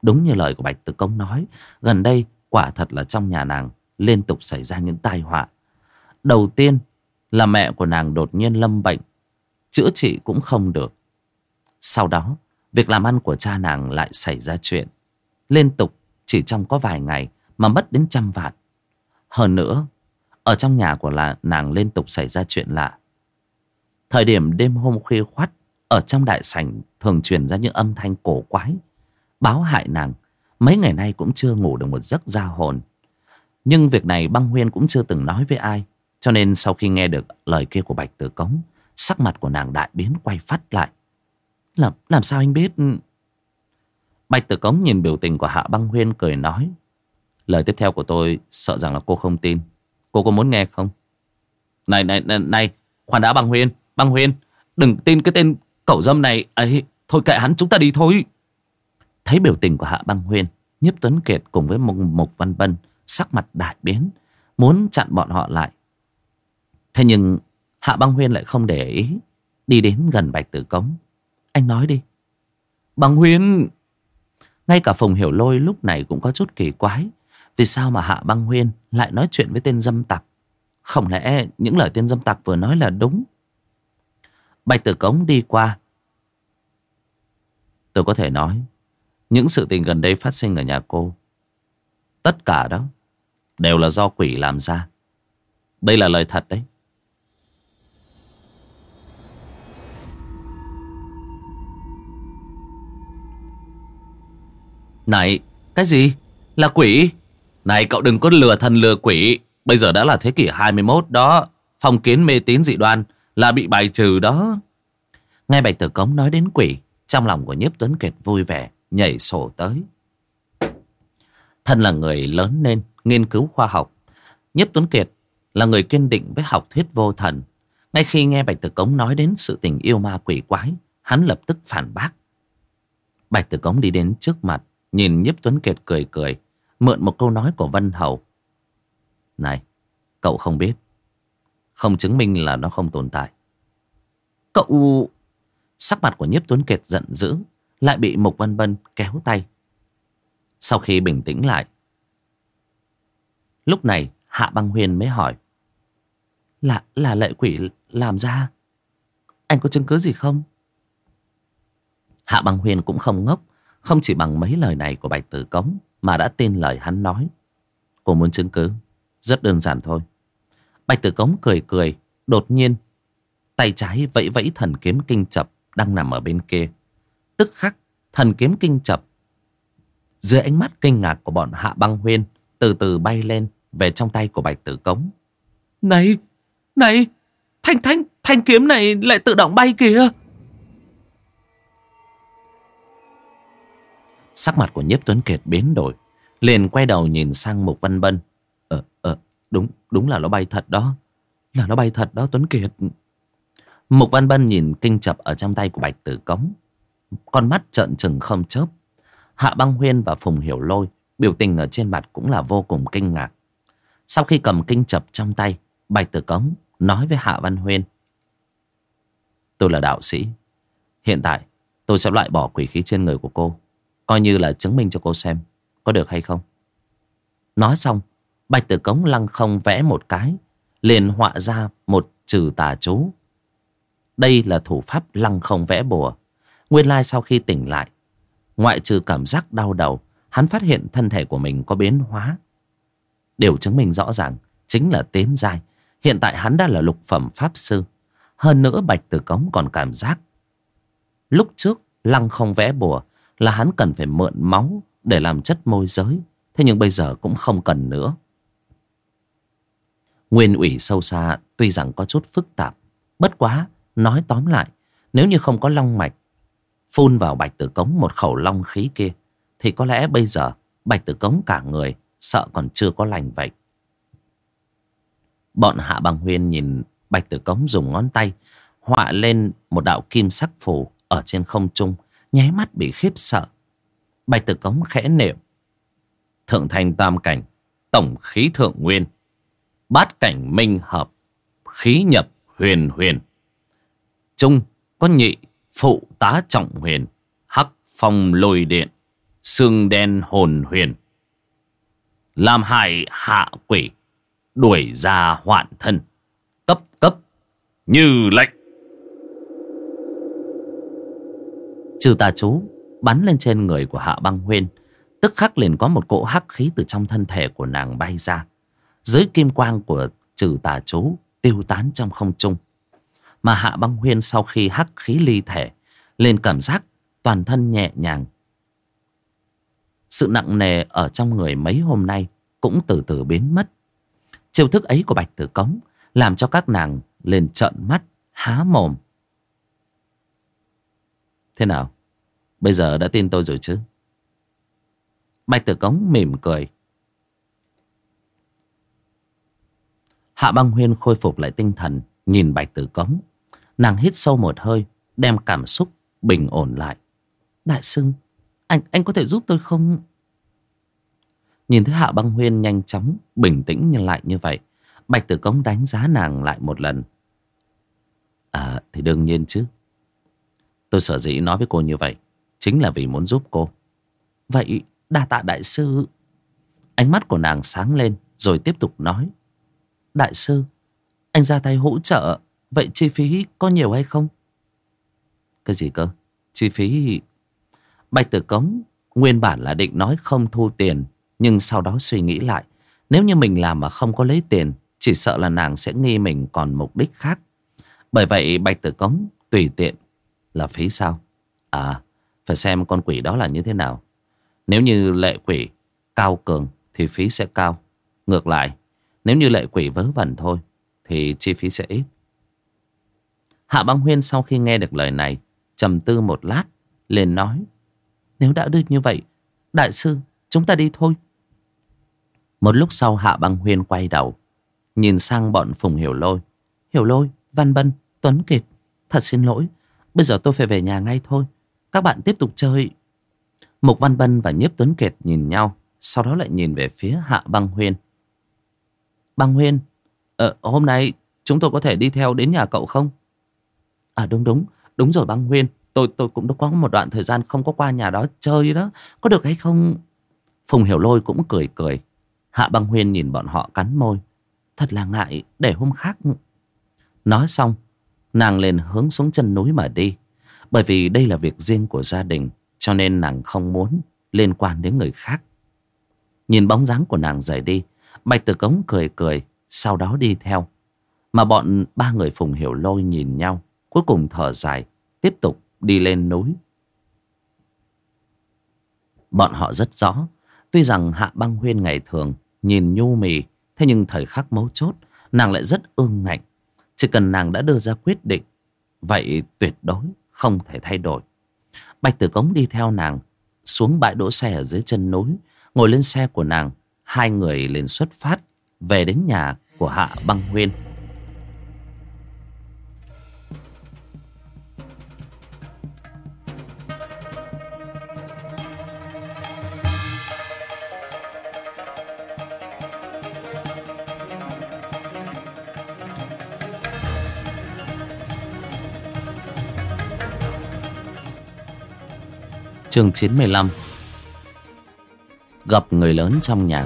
Đúng như lời của Bạch Tử Cống nói, gần đây quả thật là trong nhà nàng liên tục xảy ra những tai họa. Đầu tiên là mẹ của nàng đột nhiên lâm bệnh, chữa trị cũng không được. Sau đó việc làm ăn của cha nàng lại xảy ra chuyện, liên tục chỉ trong có vài ngày mà mất đến trăm vạn. Hơn nữa, ở trong nhà của là nàng liên tục xảy ra chuyện lạ. Thời điểm đêm hôm khuya khoắt, ở trong đại sảnh thường truyền ra những âm thanh cổ quái, báo hại nàng mấy ngày nay cũng chưa ngủ được một giấc ra hồn. Nhưng việc này Băng Huyên cũng chưa từng nói với ai, cho nên sau khi nghe được lời kia của Bạch Tử Cống, sắc mặt của nàng đại biến, quay phắt lại. Làm, làm sao anh biết? Bạch Tử Cống nhìn biểu tình của Hạ Băng Huyên cười nói, lời tiếp theo của tôi sợ rằng là cô không tin. Cô có muốn nghe không? Này này này, này khoan đã Băng Huyên, Băng Huyên, đừng tin cái tên cẩu dâm này ấy. Thôi kệ hắn, chúng ta đi thôi. Thấy biểu tình của Hạ Băng Huyên, Nhiếp Tuấn Kiệt cùng với Mục, Mục Văn Bân sắc mặt đại biến, muốn chặn bọn họ lại. Thế nhưng Hạ Băng Huyên lại không để ý, đi đến gần Bạch Tử Cống. Anh nói đi. Băng Huyên. Ngay cả Phùng Hiểu Lôi lúc này cũng có chút kỳ quái, vì sao mà Hạ Băng Huyên lại nói chuyện với tên dâm tặc? Không lẽ những lời tên dâm tặc vừa nói là đúng? Bạch Tử Cống đi qua. Tôi có thể nói những sự tình gần đây phát sinh ở nhà cô, tất cả đó đều là do quỷ làm ra. Đây là lời thật đấy. Này, cái gì? Là quỷ? Này cậu đừng có lừa thần lừa quỷ. Bây giờ đã là thế kỷ hai mươi mốt đó. Phong kiến mê tín dị đoan là bị bài trừ đó. Nghe Bạch Tử Cống nói đến quỷ, trong lòng của Nhiếp Tuấn Kiệt vui vẻ, nhảy sổ tới. Thân là người lớn lên nghiên cứu khoa học, Nhiếp Tuấn Kiệt là người kiên định với học thuyết vô thần. Ngay khi nghe Bạch Tử Cống nói đến sự tình yêu ma quỷ quái, hắn lập tức phản bác. Bạch Tử Cống đi đến trước mặt, nhìn Nhiếp Tuấn Kiệt cười cười, mượn một câu nói của Vân Hầu. Này, cậu không biết, không chứng minh là nó không tồn tại. Cậu... Sắc mặt của Nhiếp Tuấn Kiệt giận dữ, lại bị Mục Văn Bân kéo tay. Sau khi bình tĩnh lại, lúc này Hạ Băng Huyên mới hỏi, Là là lệ quỷ làm ra? Anh có chứng cứ gì không? Hạ Băng Huyên cũng không ngốc, không chỉ bằng mấy lời này của Bạch Tử Cống mà đã tin lời hắn nói. Cô muốn chứng cứ? Rất đơn giản thôi. Bạch Tử Cống cười cười, đột nhiên tay trái vẫy vẫy thần kiếm kinh chập đang nằm ở bên kia. Tức khắc thần kiếm kinh chập dưới ánh mắt kinh ngạc của bọn Hạ Băng Huyên từ từ bay lên về trong tay của Bạch Tử Cống. Này, này, thanh thanh thanh kiếm này lại tự động bay kìa. Sắc mặt của Nhiếp Tuấn Kiệt biến đổi, liền quay đầu nhìn sang Mục Văn Bân. Ờ, ờ, đúng, đúng là nó bay thật đó. Là nó bay thật đó Tuấn Kiệt. Mục Văn Bân nhìn kinh chập ở trong tay của Bạch Tử Cống, con mắt trợn trừng không chớp. Hạ Băng Huyên và Phùng Hiểu Lôi biểu tình ở trên mặt cũng là vô cùng kinh ngạc. Sau khi cầm kinh chập trong tay, Bạch Tử Cống nói với Hạ Văn Huyên, tôi là đạo sĩ, hiện tại tôi sẽ loại bỏ quỷ khí trên người của cô, coi như là chứng minh cho cô xem, có được hay không? Nói xong, Bạch Tử Cống lăng không vẽ một cái, liền họa ra một trừ tà chú. Đây là thủ pháp lăng không vẽ bùa. Nguyên lai sau khi tỉnh lại, ngoại trừ cảm giác đau đầu, hắn phát hiện thân thể của mình có biến hóa. Điều chứng minh rõ ràng chính là tiến giai. Hiện tại hắn đã là lục phẩm pháp sư. Hơn nữa Bạch Tử Cống còn cảm giác lúc trước lăng không vẽ bùa là hắn cần phải mượn máu để làm chất môi giới. Thế nhưng bây giờ cũng không cần nữa. Nguyên ủy sâu xa tuy rằng có chút phức tạp, bất quá nói tóm lại, nếu như không có long mạch phun vào Bạch Tử Cống một khẩu long khí kia, thì có lẽ bây giờ Bạch Tử Cống cả người sợ còn chưa có lành vậy. Bọn Hạ Băng Huyên nhìn Bạch Tử Cống dùng ngón tay họa lên một đạo kim sắc phù ở trên không trung, nháy mắt bị khiếp sợ. Bạch Tử Cống khẽ niệm, thượng thành tam cảnh, tổng khí thượng nguyên, bát cảnh minh hợp, khí nhập huyền huyền, trung có nhị phụ tá trọng huyền, hắc phong lôi điện, xương đen hồn huyền, làm hại hạ quỷ, đuổi ra hoạn thân. Cấp cấp như lệnh. Trừ tà chú bắn lên trên người của Hạ Băng Huyên, tức khắc liền có một cỗ hắc khí từ trong thân thể của nàng bay ra. Dưới kim quang của trừ tà chú tiêu tán trong không trung. Mà Hạ Băng Huyên sau khi hắc khí ly thể, liền cảm giác toàn thân nhẹ nhàng. Sự nặng nề ở trong người mấy hôm nay cũng từ từ biến mất. Chiêu thức ấy của Bạch Tử Cống làm cho các nàng liền trợn mắt há mồm. Thế nào? Bây giờ đã tin tôi rồi chứ? Bạch Tử Cống mỉm cười. Hạ Băng Huyên khôi phục lại tinh thần, nhìn Bạch Tử Cống. Nàng hít sâu một hơi, đem cảm xúc bình ổn lại. Đại sư, anh anh có thể giúp tôi không? Nhìn thấy Hạ Băng Huyên nhanh chóng bình tĩnh như lại như vậy, Bạch Tử Cống đánh giá nàng lại một lần. À thì đương nhiên chứ. Tôi sở dĩ nói với cô như vậy chính là vì muốn giúp cô. Vậy đa tạ đại sư. Ánh mắt của nàng sáng lên rồi tiếp tục nói. Đại sư, anh ra tay hỗ trợ, vậy chi phí có nhiều hay không? Cái gì cơ? Chi phí? Bạch Tử Cống nguyên bản là định nói không thu tiền, nhưng sau đó suy nghĩ lại, nếu như mình làm mà không có lấy tiền, chỉ sợ là nàng sẽ nghi mình còn mục đích khác. Bởi vậy Bạch Tử Cống tùy tiện. Là phí sao? À, phải xem con quỷ đó là như thế nào. Nếu như lệ quỷ cao cường thì phí sẽ cao. Ngược lại, nếu như lệ quỷ vớ vẩn thôi thì chi phí sẽ ít. Hạ Băng Huyên sau khi nghe được lời này, trầm tư một lát, liền nói. Nếu đã được như vậy, đại sư, chúng ta đi thôi. Một lúc sau Hạ Băng Huyên quay đầu, nhìn sang bọn Phùng Hiểu Lôi. Hiểu Lôi, Văn Bân, Tuấn Kiệt, thật xin lỗi, bây giờ tôi phải về nhà ngay thôi. Các bạn tiếp tục chơi. Mục Văn Bân và Nhiếp Tuấn Kiệt nhìn nhau, sau đó lại nhìn về phía Hạ Băng Huyên. Băng Huyên, ờ, hôm nay chúng tôi có thể đi theo đến nhà cậu không? À đúng đúng, đúng rồi Băng Huyên. Tôi tôi cũng đã có một đoạn thời gian không có qua nhà đó chơi đó. Có được hay không? Phùng Hiểu Lôi cũng cười cười. Hạ Băng Huyên nhìn bọn họ cắn môi. Thật là ngại, để hôm khác. Nói xong, nàng liền hướng xuống chân núi mà đi. Bởi vì đây là việc riêng của gia đình, cho nên nàng không muốn liên quan đến người khác. Nhìn bóng dáng của nàng rời đi, Bạch Tử Cống cười cười, sau đó đi theo. Mà bọn ba người Phùng Hiểu Lôi nhìn nhau, cuối cùng thở dài, tiếp tục đi lên núi. Bọn họ rất rõ, tuy rằng Hạ Băng Huyên ngày thường nhìn nhu mì, thế nhưng thời khắc mấu chốt, nàng lại rất ương ngạnh. Chỉ cần nàng đã đưa ra quyết định, vậy tuyệt đối không thể thay đổi. Bạch Tử Cống đi theo nàng xuống bãi đỗ xe ở dưới chân núi, ngồi lên xe của nàng. Hai người liền xuất phát về đến nhà của Hạ Băng Huyên. Chương chín mươi lăm. Gặp người lớn trong nhà.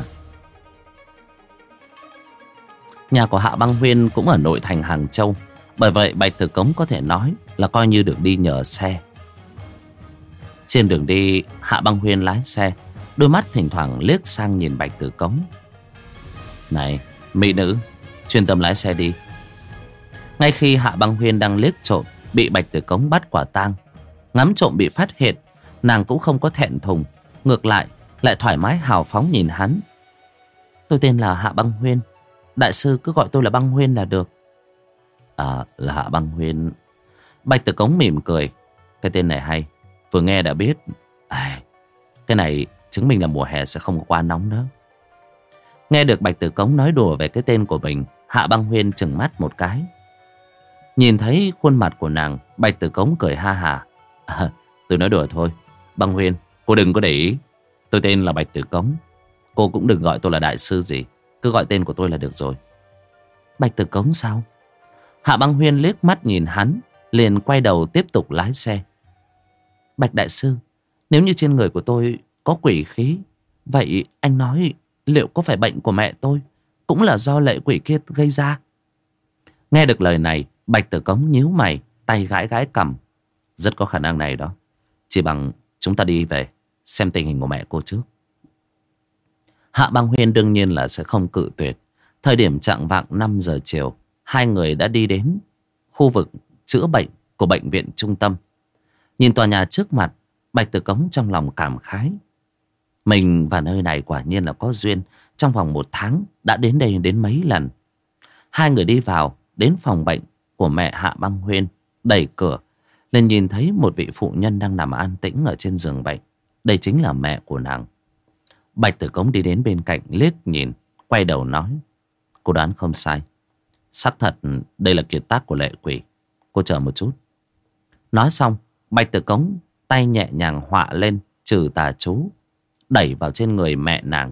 Nhà của Hạ Băng Huyên cũng ở nội thành Hàng Châu. Bởi vậy Bạch Tử Cống có thể nói là coi như được đi nhờ xe. Trên đường đi, Hạ Băng Huyên lái xe, đôi mắt thỉnh thoảng liếc sang nhìn Bạch Tử Cống. Này, mỹ nữ, chuyên tâm lái xe đi. Ngay khi Hạ Băng Huyên đang liếc trộm, bị Bạch Tử Cống bắt quả tang. Ngắm trộm bị phát hiện, nàng cũng không có thẹn thùng, ngược lại lại thoải mái hào phóng nhìn hắn. Tôi tên là Hạ Băng Huyên, đại sư cứ gọi tôi là Băng Huyên là được. À, là Hạ Băng Huyên. Bạch Tử Cống mỉm cười. Cái tên này hay, vừa nghe đã biết. À, cái này chứng minh là mùa hè sẽ không có quá nóng nữa. Nghe được Bạch Tử Cống nói đùa về cái tên của mình, Hạ Băng Huyên trừng mắt một cái. Nhìn thấy khuôn mặt của nàng, Bạch Tử Cống cười ha hả. À, tôi nói đùa thôi. Băng Huyên, cô đừng có để ý. Tôi tên là Bạch Tử Cống. Cô cũng đừng gọi tôi là đại sư gì, cứ gọi tên của tôi là được rồi. Bạch Tử Cống sao? Hạ Băng Huyên liếc mắt nhìn hắn, liền quay đầu tiếp tục lái xe. Bạch đại sư, nếu như trên người của tôi có quỷ khí. Vậy anh nói liệu có phải bệnh của mẹ tôi cũng là do lệ quỷ kia gây ra? Nghe được lời này, Bạch Tử Cống nhíu mày, tay gãi gãi cằm. Rất có khả năng này đó. Chỉ bằng chúng ta đi về xem tình hình của mẹ cô trước. Hạ Băng Huyên đương nhiên là sẽ không cự tuyệt. Thời điểm chạng vạng năm giờ chiều, hai người đã đi đến khu vực chữa bệnh của bệnh viện trung tâm. Nhìn tòa nhà trước mặt, Bạch Tử Cống trong lòng cảm khái. Mình và nơi này quả nhiên là có duyên. Trong vòng một tháng đã đến đây đến mấy lần. Hai người đi vào đến phòng bệnh của mẹ Hạ Băng Huyên, đẩy cửa lên nhìn thấy một vị phụ nhân đang nằm an tĩnh ở trên giường bệnh. Đây chính là mẹ của nàng. Bạch Tử Cống đi đến bên cạnh liếc nhìn, quay đầu nói: cô đoán không sai, xác thật đây là kiệt tác của lệ quỷ. Cô chờ một chút. Nói xong, Bạch Tử Cống tay nhẹ nhàng họa lên trừ tà chú, đẩy vào trên người mẹ nàng.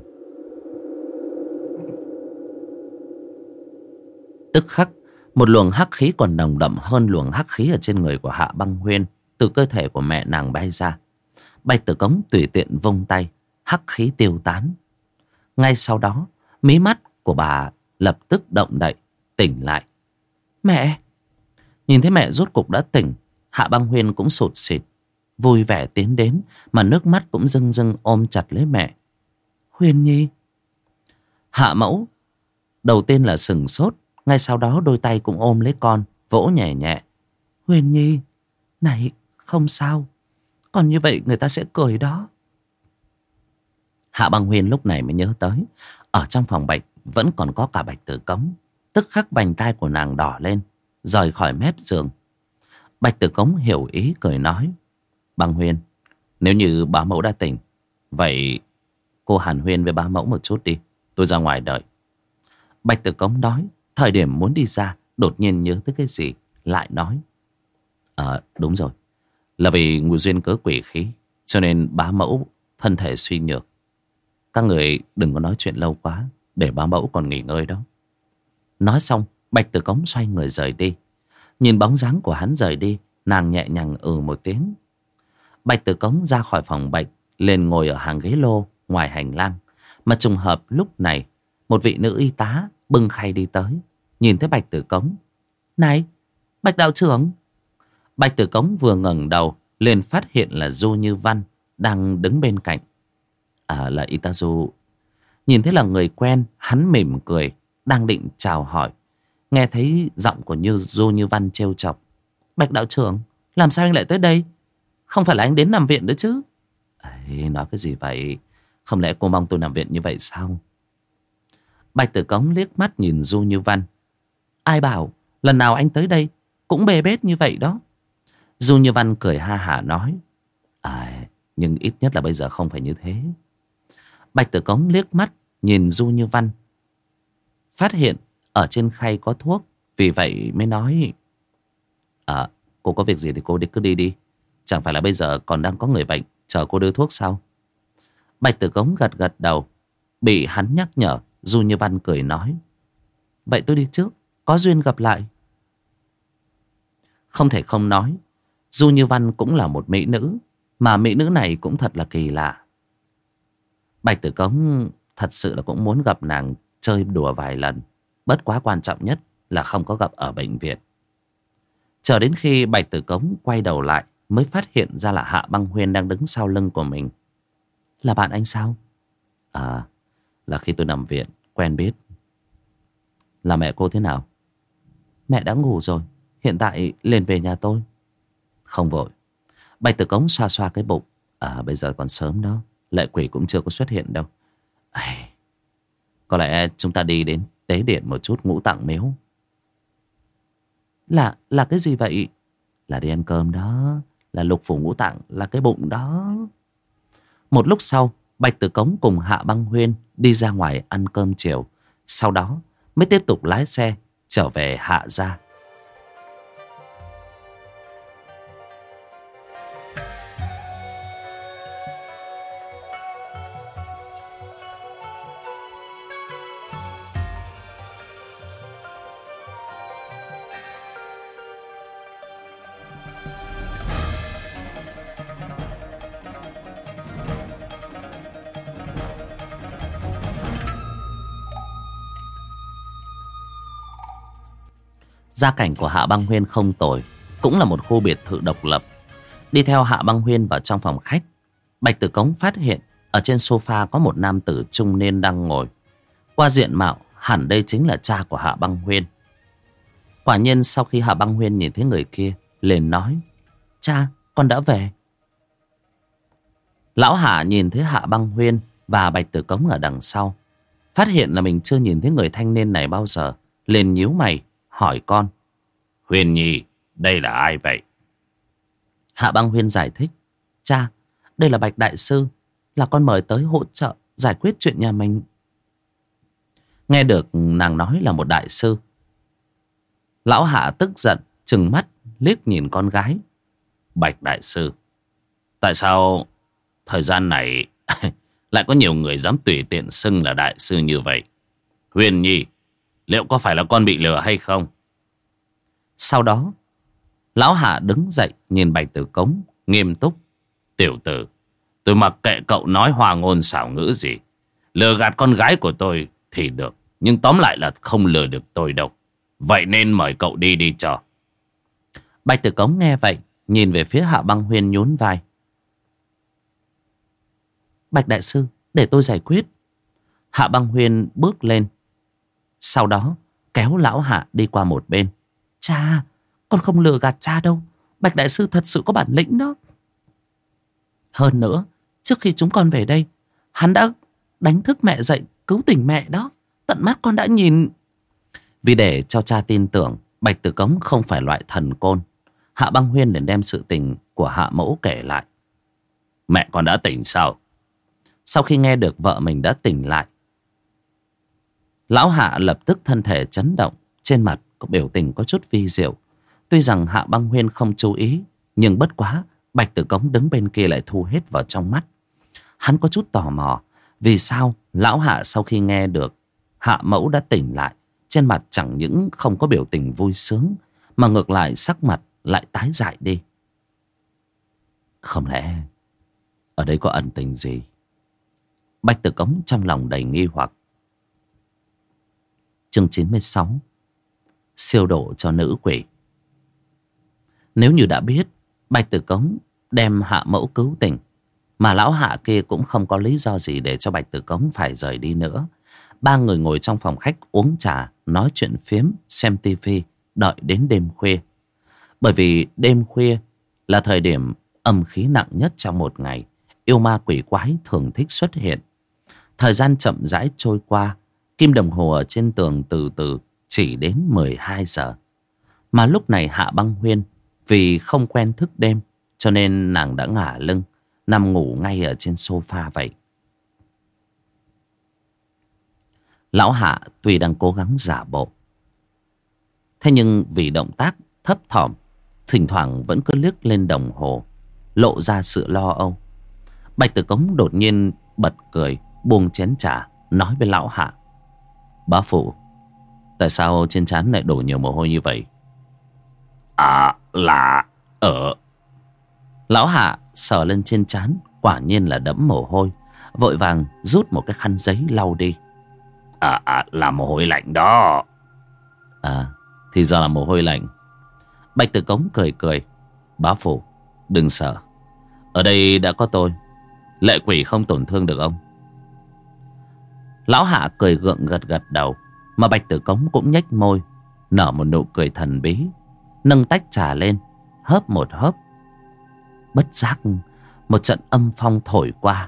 Tức khắc, một luồng hắc khí còn nồng đậm hơn luồng hắc khí ở trên người của Hạ Băng Huyên từ cơ thể của mẹ nàng bay ra. Bạch Tử Cống tùy tiện vung tay, hắc khí tiêu tán. Ngay sau đó, mí mắt của bà lập tức động đậy, tỉnh lại. Mẹ! Nhìn thấy mẹ rốt cục đã tỉnh, Hạ Băng Huyên cũng sụt sịt, vui vẻ tiến đến, mà nước mắt cũng rưng rưng ôm chặt lấy mẹ. Huyên Nhi! Hạ mẫu đầu tiên là sừng sốt, ngay sau đó đôi tay cũng ôm lấy con, vỗ nhẹ nhẹ. Huyên Nhi! Này, không sao. Còn như vậy người ta sẽ cười đó. Hạ Băng Huyên lúc này mới nhớ tới, ở trong phòng bệnh vẫn còn có cả Bạch Tử Cống. Tức khắc vành tai của nàng đỏ lên, rời khỏi mép giường. Bạch Tử Cống hiểu ý cười nói: Băng Huyên, nếu như bá mẫu đã tỉnh, vậy cô hàn huyên với bá mẫu một chút đi, tôi ra ngoài đợi. Bạch Tử Cống nói, thời điểm muốn đi ra, đột nhiên nhớ tới cái gì, lại nói: À đúng rồi, là vì ngụ duyên cớ quỷ khí, cho nên bá mẫu thân thể suy nhược. Các người đừng có nói chuyện lâu quá, để bá mẫu còn nghỉ ngơi đó. Nói xong, Bạch Tử Cống xoay người rời đi. Nhìn bóng dáng của hắn rời đi, nàng nhẹ nhàng ừ một tiếng. Bạch Tử Cống ra khỏi phòng bệnh, lên ngồi ở hàng ghế lô ngoài hành lang. Mà trùng hợp lúc này, một vị nữ y tá bưng khay đi tới, nhìn thấy Bạch Tử Cống. Này, Bạch đạo trưởng! Bạch Tử Cống vừa ngẩng đầu liền phát hiện là Du Như Văn đang đứng bên cạnh. À, là y tá Du. Nhìn thấy là người quen, hắn mỉm cười, đang định chào hỏi. Nghe thấy giọng của Như Du Như Văn trêu chọc: Bạch đạo trưởng, làm sao anh lại tới đây? Không phải là anh đến nằm viện nữa chứ? Ấy, nói cái gì vậy? Không lẽ cô mong tôi nằm viện như vậy sao? Bạch Tử Cống liếc mắt nhìn Du Như Văn. Ai bảo lần nào anh tới đây cũng bê bết như vậy đó. Du Như Văn cười ha hả nói: À, nhưng ít nhất là bây giờ không phải như thế. Bạch Tử Cống liếc mắt nhìn Du Như Văn, phát hiện ở trên khay có thuốc, vì vậy mới nói: À, cô có việc gì thì cô đi cứ đi đi. Chẳng phải là bây giờ còn đang có người bệnh chờ cô đưa thuốc sao? Bạch Tử Cống gật gật đầu. Bị hắn nhắc nhở, Du Như Văn cười nói: Vậy tôi đi trước, có duyên gặp lại. Không thể không nói, Du Như Văn cũng là một mỹ nữ, mà mỹ nữ này cũng thật là kỳ lạ. Bạch Tử Cống thật sự là cũng muốn gặp nàng chơi đùa vài lần. Bất quá quan trọng nhất là không có gặp ở bệnh viện. Chờ đến khi Bạch Tử Cống quay đầu lại, mới phát hiện ra là Hạ Băng Huyên đang đứng sau lưng của mình. Là bạn anh sao? À, là khi tôi nằm viện quen biết. Là mẹ cô thế nào? Mẹ đã ngủ rồi, hiện tại lên về nhà tôi. Không vội. Bạch Tử Cống xoa xoa cái bụng. À, bây giờ còn sớm đó, lệ quỷ cũng chưa có xuất hiện đâu. À, có lẽ chúng ta đi đến tế điện một chút ngũ tạng miếu. Là, là cái gì vậy? Là đi ăn cơm đó. Là lục phủ ngũ tạng, là cái bụng đó. Một lúc sau, Bạch Tử Cống cùng Hạ Băng Huyên đi ra ngoài ăn cơm chiều. Sau đó mới tiếp tục lái xe trở về Hạ gia. Gia cảnh của Hạ Băng Huyên không tồi, cũng là một khu biệt thự độc lập. Đi theo Hạ Băng Huyên vào trong phòng khách, Bạch Tử Cống phát hiện ở trên sofa có một nam tử trung niên đang ngồi. Qua diện mạo, hẳn đây chính là cha của Hạ Băng Huyên. Quả nhiên sau khi Hạ Băng Huyên nhìn thấy người kia, liền nói: Cha, con đã về. Lão Hạ nhìn thấy Hạ Băng Huyên và Bạch Tử Cống ở đằng sau, phát hiện là mình chưa nhìn thấy người thanh niên này bao giờ, liền nhíu mày hỏi con: Huyên Nhi, đây là ai vậy? Hạ Băng Huyên giải thích: Cha, đây là Bạch Đại Sư, là con mời tới hỗ trợ giải quyết chuyện nhà mình. Nghe được nàng nói là một đại sư, lão Hạ tức giận trừng mắt liếc nhìn con gái. Bạch Đại Sư, tại sao thời gian này lại có nhiều người dám tùy tiện xưng là đại sư như vậy? Huyền Nhi, liệu có phải là con bị lừa hay không? Sau đó lão Hạ đứng dậy nhìn Bạch Tử Cống nghiêm túc: Tiểu tử, tôi mặc kệ cậu nói hoa ngôn xảo ngữ gì. Lừa gạt con gái của tôi thì được, nhưng tóm lại là không lừa được tôi đâu. Vậy nên mời cậu đi đi cho. Bạch Tử Cống nghe vậy, nhìn về phía Hạ Băng Huyên nhún vai: Bạch Đại Sư, để tôi giải quyết. Hạ Băng Huyên bước lên, sau đó kéo lão Hạ đi qua một bên. Cha, con không lừa gạt cha đâu. Bạch Đại Sư thật sự có bản lĩnh đó. Hơn nữa, trước khi chúng con về đây, hắn đã đánh thức mẹ dậy, cứu tỉnh mẹ đó. Tận mắt con đã nhìn. Vì để cho cha tin tưởng Bạch Tử Cống không phải loại thần côn, Hạ Băng Huyên liền đem sự tình của Hạ Mẫu kể lại. Mẹ con đã tỉnh sao? Sau khi nghe được vợ mình đã tỉnh lại, lão Hạ lập tức thân thể chấn động, trên mặt có biểu tình có chút vi diệu. Tuy rằng Hạ Băng Huyên không chú ý, nhưng bất quá Bạch Tử Cống đứng bên kia lại thu hết vào trong mắt. Hắn có chút tò mò, vì sao lão Hạ sau khi nghe được Hạ Mẫu đã tỉnh lại, trên mặt chẳng những không có biểu tình vui sướng, mà ngược lại sắc mặt lại tái dại đi. Không lẽ ở đây có ẩn tình gì? Bạch Tử Cống trong lòng đầy nghi hoặc. Chương chín mươi sáu, siêu độ cho nữ quỷ. Nếu như đã biết Bạch Tử Cống đem Hạ Mẫu cứu tỉnh, mà lão Hạ kia cũng không có lý do gì để cho Bạch Tử Cống phải rời đi nữa. Ba người ngồi trong phòng khách uống trà, nói chuyện phiếm, xem tivi, đợi đến đêm khuya. Bởi vì đêm khuya là thời điểm âm khí nặng nhất trong một ngày, yêu ma quỷ quái thường thích xuất hiện. Thời gian chậm rãi trôi qua, kim đồng hồ ở trên tường từ từ chỉ đến mười hai giờ. Mà lúc này Hạ Băng Huyên vì không quen thức đêm, cho nên nàng đã ngả lưng nằm ngủ ngay ở trên sofa vậy. Lão Hạ tuy đang cố gắng giả bộ, thế nhưng vì động tác thấp thỏm, thỉnh thoảng vẫn cứ liếc lên đồng hồ, lộ ra sự lo âu. Bạch Tử Cống đột nhiên bật cười, buông chén trà, nói với lão Hạ: Bá phụ, tại sao trên trán lại đổ nhiều mồ hôi như vậy? À, là ở... Lão Hạ sờ lên trên trán, quả nhiên là đẫm mồ hôi, vội vàng rút một cái khăn giấy lau đi. À, à là mồ hôi lạnh đó. À, thì ra là mồ hôi lạnh. Bạch Tử Cống cười cười: Bá phụ, đừng sợ, ở đây đã có tôi, lệ quỷ không tổn thương được ông. Lão Hạ cười gượng gật gật đầu, mà Bạch Tử Cống cũng nhếch môi, nở một nụ cười thần bí, nâng tách trà lên, hớp một hớp. Bất giác một trận âm phong thổi qua,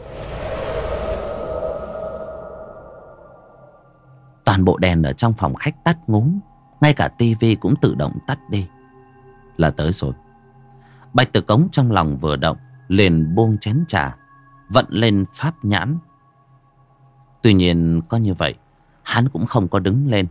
toàn bộ đèn ở trong phòng khách tắt ngúm, ngay cả tivi cũng tự động tắt đi. Là tới rồi. Bạch Tử Cống trong lòng vừa động, liền buông chén trà, vận lên pháp nhãn. Tuy nhiên có như vậy, hắn cũng không có đứng lên,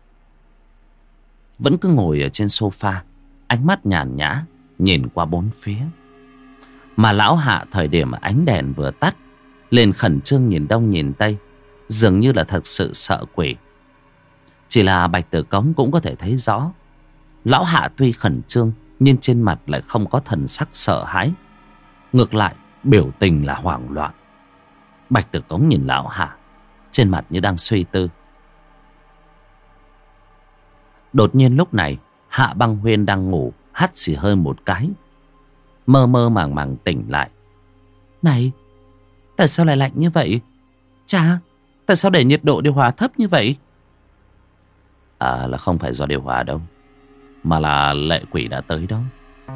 vẫn cứ ngồi ở trên sofa, ánh mắt nhàn nhã nhìn qua bốn phía. Mà lão Hạ thời điểm ánh đèn vừa tắt, liền khẩn trương nhìn đông nhìn tây, dường như là thật sự sợ quỷ. Chỉ là Bạch Tử Cống cũng có thể thấy rõ, lão Hạ tuy khẩn trương nhưng trên mặt lại không có thần sắc sợ hãi, ngược lại biểu tình là hoảng loạn. Bạch Tử Cống nhìn lão Hạ, trên mặt như đang suy tư. Đột nhiên lúc này Hạ Băng Huyên đang ngủ, hắt xì hơi một cái, mơ mơ màng màng tỉnh lại. Này, tại sao lại lạnh như vậy? Chà, tại sao để nhiệt độ điều hòa thấp như vậy? À, là không phải do điều hòa đâu, mà là lệ quỷ đã tới đó.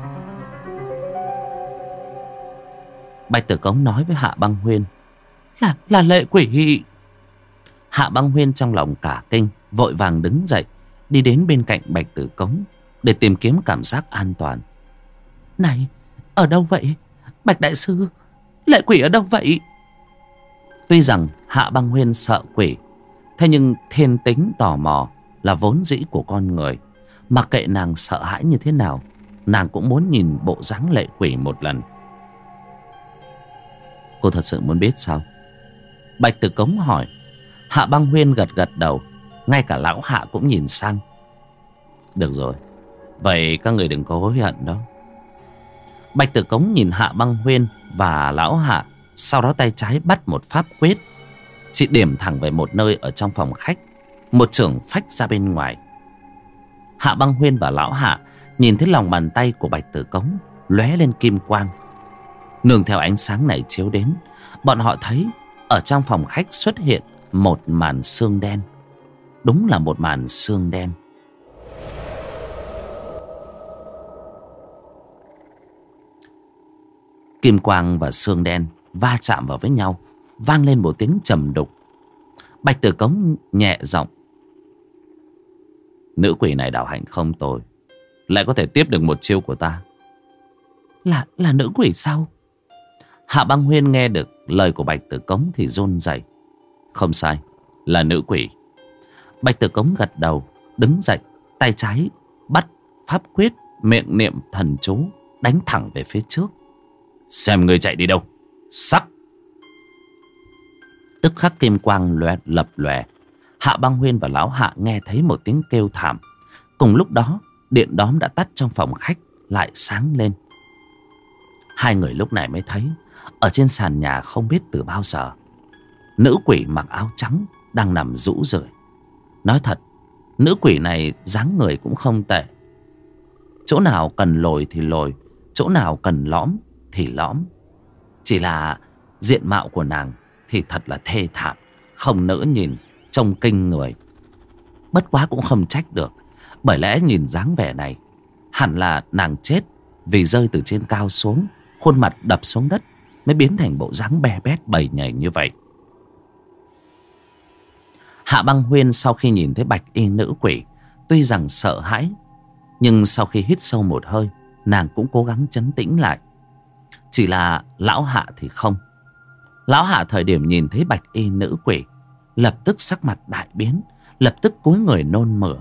Bạch Tử Cống nói với Hạ Băng Huyên. Là, là lệ quỷ. Hạ Băng Huyên trong lòng cả kinh, vội vàng đứng dậy, đi đến bên cạnh Bạch Tử Cống để tìm kiếm cảm giác an toàn. Này, ở đâu vậy? Bạch đại sư, lệ quỷ ở đâu vậy? Tuy rằng Hạ Băng Huyên sợ quỷ, thế nhưng thiên tính tò mò là vốn dĩ của con người. Mặc kệ nàng sợ hãi như thế nào, nàng cũng muốn nhìn bộ dáng lệ quỷ một lần. Cô thật sự muốn biết sao? Bạch Tử Cống hỏi. Hạ Băng Huyên gật gật đầu. Ngay cả lão Hạ cũng nhìn sang. Được rồi, vậy các người đừng có hối hận đó. Bạch Tử Cống nhìn Hạ Băng Huyên và lão Hạ, sau đó tay trái bắt một pháp quyết, chỉ điểm thẳng về một nơi ở trong phòng khách. Một chưởng phách ra bên ngoài. Hạ Băng Huyên và lão Hạ nhìn thấy lòng bàn tay của Bạch Tử Cống lóe lên kim quang. Nương theo ánh sáng này chiếu đến, bọn họ thấy ở trong phòng khách xuất hiện một màn sương đen. Đúng là một màn sương đen. Kim quang và sương đen va chạm vào với nhau, vang lên một tiếng trầm đục. Bạch Tử Cống nhẹ giọng. Nữ quỷ này đạo hạnh không tồi, lại có thể tiếp được một chiêu của ta. Là là nữ quỷ sao? Hạ Băng Huyên nghe được lời của Bạch Tử Cống thì run rẩy. Không sai, là nữ quỷ. Bạch Tử Cống gật đầu, đứng dậy, tay trái bắt pháp quyết, miệng niệm thần chú, đánh thẳng về phía trước. Xem người chạy đi đâu. Sắc. Tức khắc kim quang loè, lập lòe. Hạ Băng Huyên và lão Hạ nghe thấy một tiếng kêu thảm. Cùng lúc đó, điện đóm đã tắt trong phòng khách lại sáng lên. Hai người lúc này mới thấy ở trên sàn nhà không biết từ bao giờ, nữ quỷ mặc áo trắng đang nằm rũ rượi. Nói thật, nữ quỷ này dáng người cũng không tệ. Chỗ nào cần lồi thì lồi, chỗ nào cần lõm thì lõm. Chỉ là diện mạo của nàng thì thật là thê thảm, không nỡ nhìn, trông kinh người. Bất quá cũng không trách được, bởi lẽ nhìn dáng vẻ này hẳn là nàng chết vì rơi từ trên cao xuống, khuôn mặt đập xuống đất mới biến thành bộ dáng be bét bầy nhầy như vậy. Hạ Băng Huyên sau khi nhìn thấy bạch y nữ quỷ, tuy rằng sợ hãi, nhưng sau khi hít sâu một hơi, nàng cũng cố gắng trấn tĩnh lại. Chỉ là lão Hạ thì không. Lão Hạ thời điểm nhìn thấy bạch y nữ quỷ, lập tức sắc mặt đại biến, lập tức cúi người nôn mửa.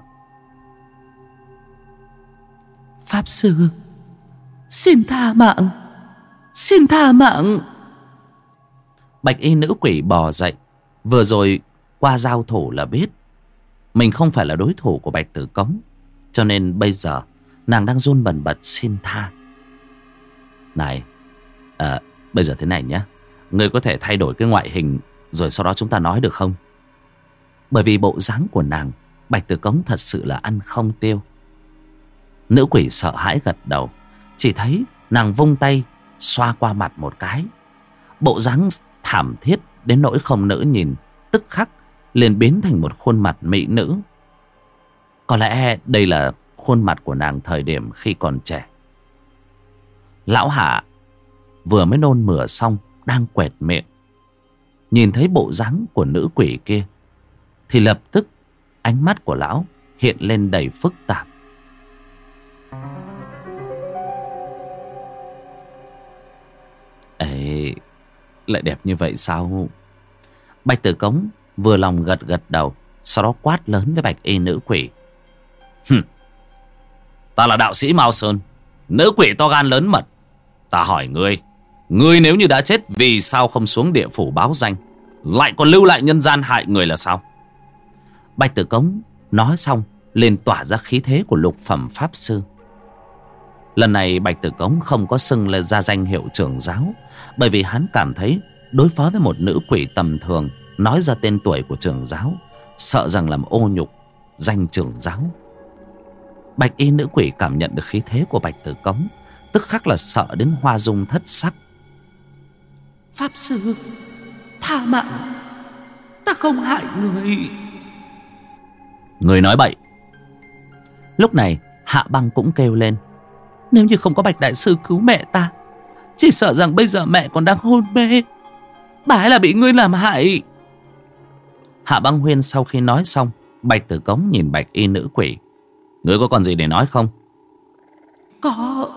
Pháp sư, xin tha mạng, xin tha mạng. Bạch y nữ quỷ bò dậy. Vừa rồi qua giao thủ là biết mình không phải là đối thủ của Bạch Tử Cống, cho nên bây giờ nàng đang run bần bật xin tha. Này, à, bây giờ thế này nhé, ngươi có thể thay đổi cái ngoại hình rồi sau đó chúng ta nói được không? Bởi vì bộ dáng của nàng, Bạch Tử Cống thật sự là ăn không tiêu. Nữ quỷ sợ hãi gật đầu. Chỉ thấy nàng vung tay xoa qua mặt một cái, bộ dáng thảm thiết đến nỗi không nỡ nhìn, tức khắc liền biến thành một khuôn mặt mỹ nữ. Có lẽ đây là khuôn mặt của nàng thời điểm khi còn trẻ. Lão Hạ vừa mới nôn mửa xong, đang quẹt miệng, nhìn thấy bộ dáng của nữ quỷ kia thì lập tức ánh mắt của lão hiện lên đầy phức tạp. Ê, lại đẹp như vậy sao? Bạch Tử Cống vừa lòng gật gật đầu, sau đó quát lớn với bạch y nữ quỷ. Hừm, ta là đạo sĩ Mao Sơn, nữ quỷ to gan lớn mật. Ta hỏi ngươi, ngươi nếu như đã chết, vì sao không xuống địa phủ báo danh, lại còn lưu lại nhân gian hại người là sao? Bạch Tử Cống nói xong liền tỏa ra khí thế của lục phẩm pháp sư. Lần này Bạch Tử Cống không có xưng là ra danh hiệu trưởng giáo, bởi vì hắn cảm thấy đối phó với một nữ quỷ tầm thường nói ra tên tuổi của trưởng giáo, sợ rằng làm ô nhục danh trưởng giáo. Bạch y nữ quỷ cảm nhận được khí thế của Bạch Tử Cống, tức khắc là sợ đến hoa dung thất sắc. Pháp sư, tha mạng, ta không hại người. Người nói bậy. Lúc này Hạ Băng cũng kêu lên. Nếu như không có Bạch đại sư cứu mẹ ta, chỉ sợ rằng bây giờ mẹ còn đang hôn mê. Bà ấy là bị ngươi làm hại. Hạ Băng Huyên sau khi nói xong, Bạch Tử Cống nhìn Bạch y nữ quỷ. Ngươi có còn gì để nói không? Có.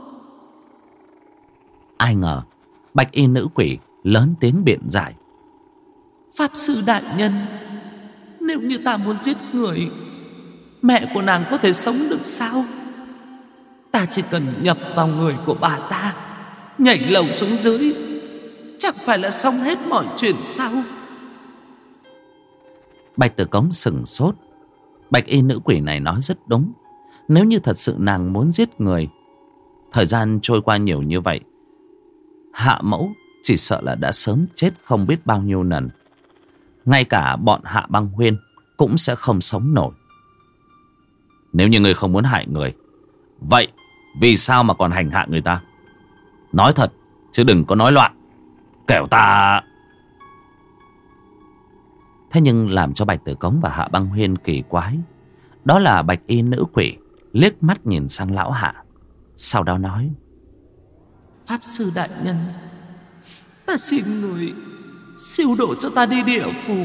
Ai ngờ Bạch y nữ quỷ lớn tiếng biện giải. Pháp sư đại nhân, nếu như ta muốn giết người, mẹ của nàng có thể sống được sao? Ta chỉ cần nhập vào người của bà ta, nhảy lầu xuống dưới, chẳng phải là xong hết mọi chuyện sao? Bạch Tử Cống sững sốt. Bạch y nữ quỷ này nói rất đúng. Nếu như thật sự nàng muốn giết người, thời gian trôi qua nhiều như vậy, Hạ mẫu chỉ sợ là đã sớm chết không biết bao nhiêu lần. Ngay cả bọn Hạ Băng Huyên cũng sẽ không sống nổi. Nếu như ngươi không muốn hại người, vậy vì sao mà còn hành hạ người ta? Nói thật, chứ đừng có nói loạn, kẻo ta... Thế nhưng làm cho Bạch Tử Cống và Hạ Băng Huyên kỳ quái, đó là bạch y nữ quỷ liếc mắt nhìn sang lão Hạ, sau đó nói: Pháp sư đại nhân, ta xin người siêu độ cho ta đi địa phủ.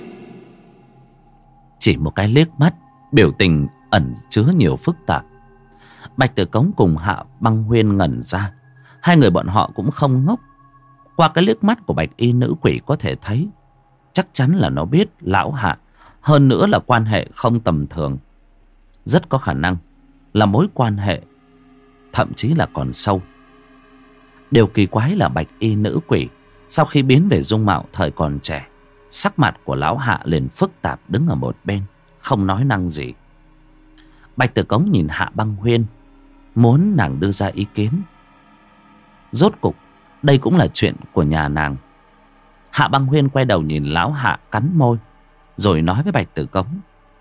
Chỉ một cái liếc mắt, biểu tình ẩn chứa nhiều phức tạp. Bạch Tử Cống cùng Hạ Băng Huyên ngẩn ra. Hai người bọn họ cũng không ngốc. Qua cái liếc mắt của bạch y nữ quỷ có thể thấy chắc chắn là nó biết lão Hạ, hơn nữa là quan hệ không tầm thường. Rất có khả năng là mối quan hệ thậm chí là còn sâu. Điều kỳ quái là bạch y nữ quỷ sau khi biến về dung mạo thời còn trẻ, sắc mặt của lão Hạ liền phức tạp, đứng ở một bên không nói năng gì. Bạch Tử Cống nhìn Hạ Băng Huyên, muốn nàng đưa ra ý kiến. Rốt cục đây cũng là chuyện của nhà nàng. Hạ Băng Huyên quay đầu nhìn lão Hạ, cắn môi, rồi nói với Bạch Tử Cống: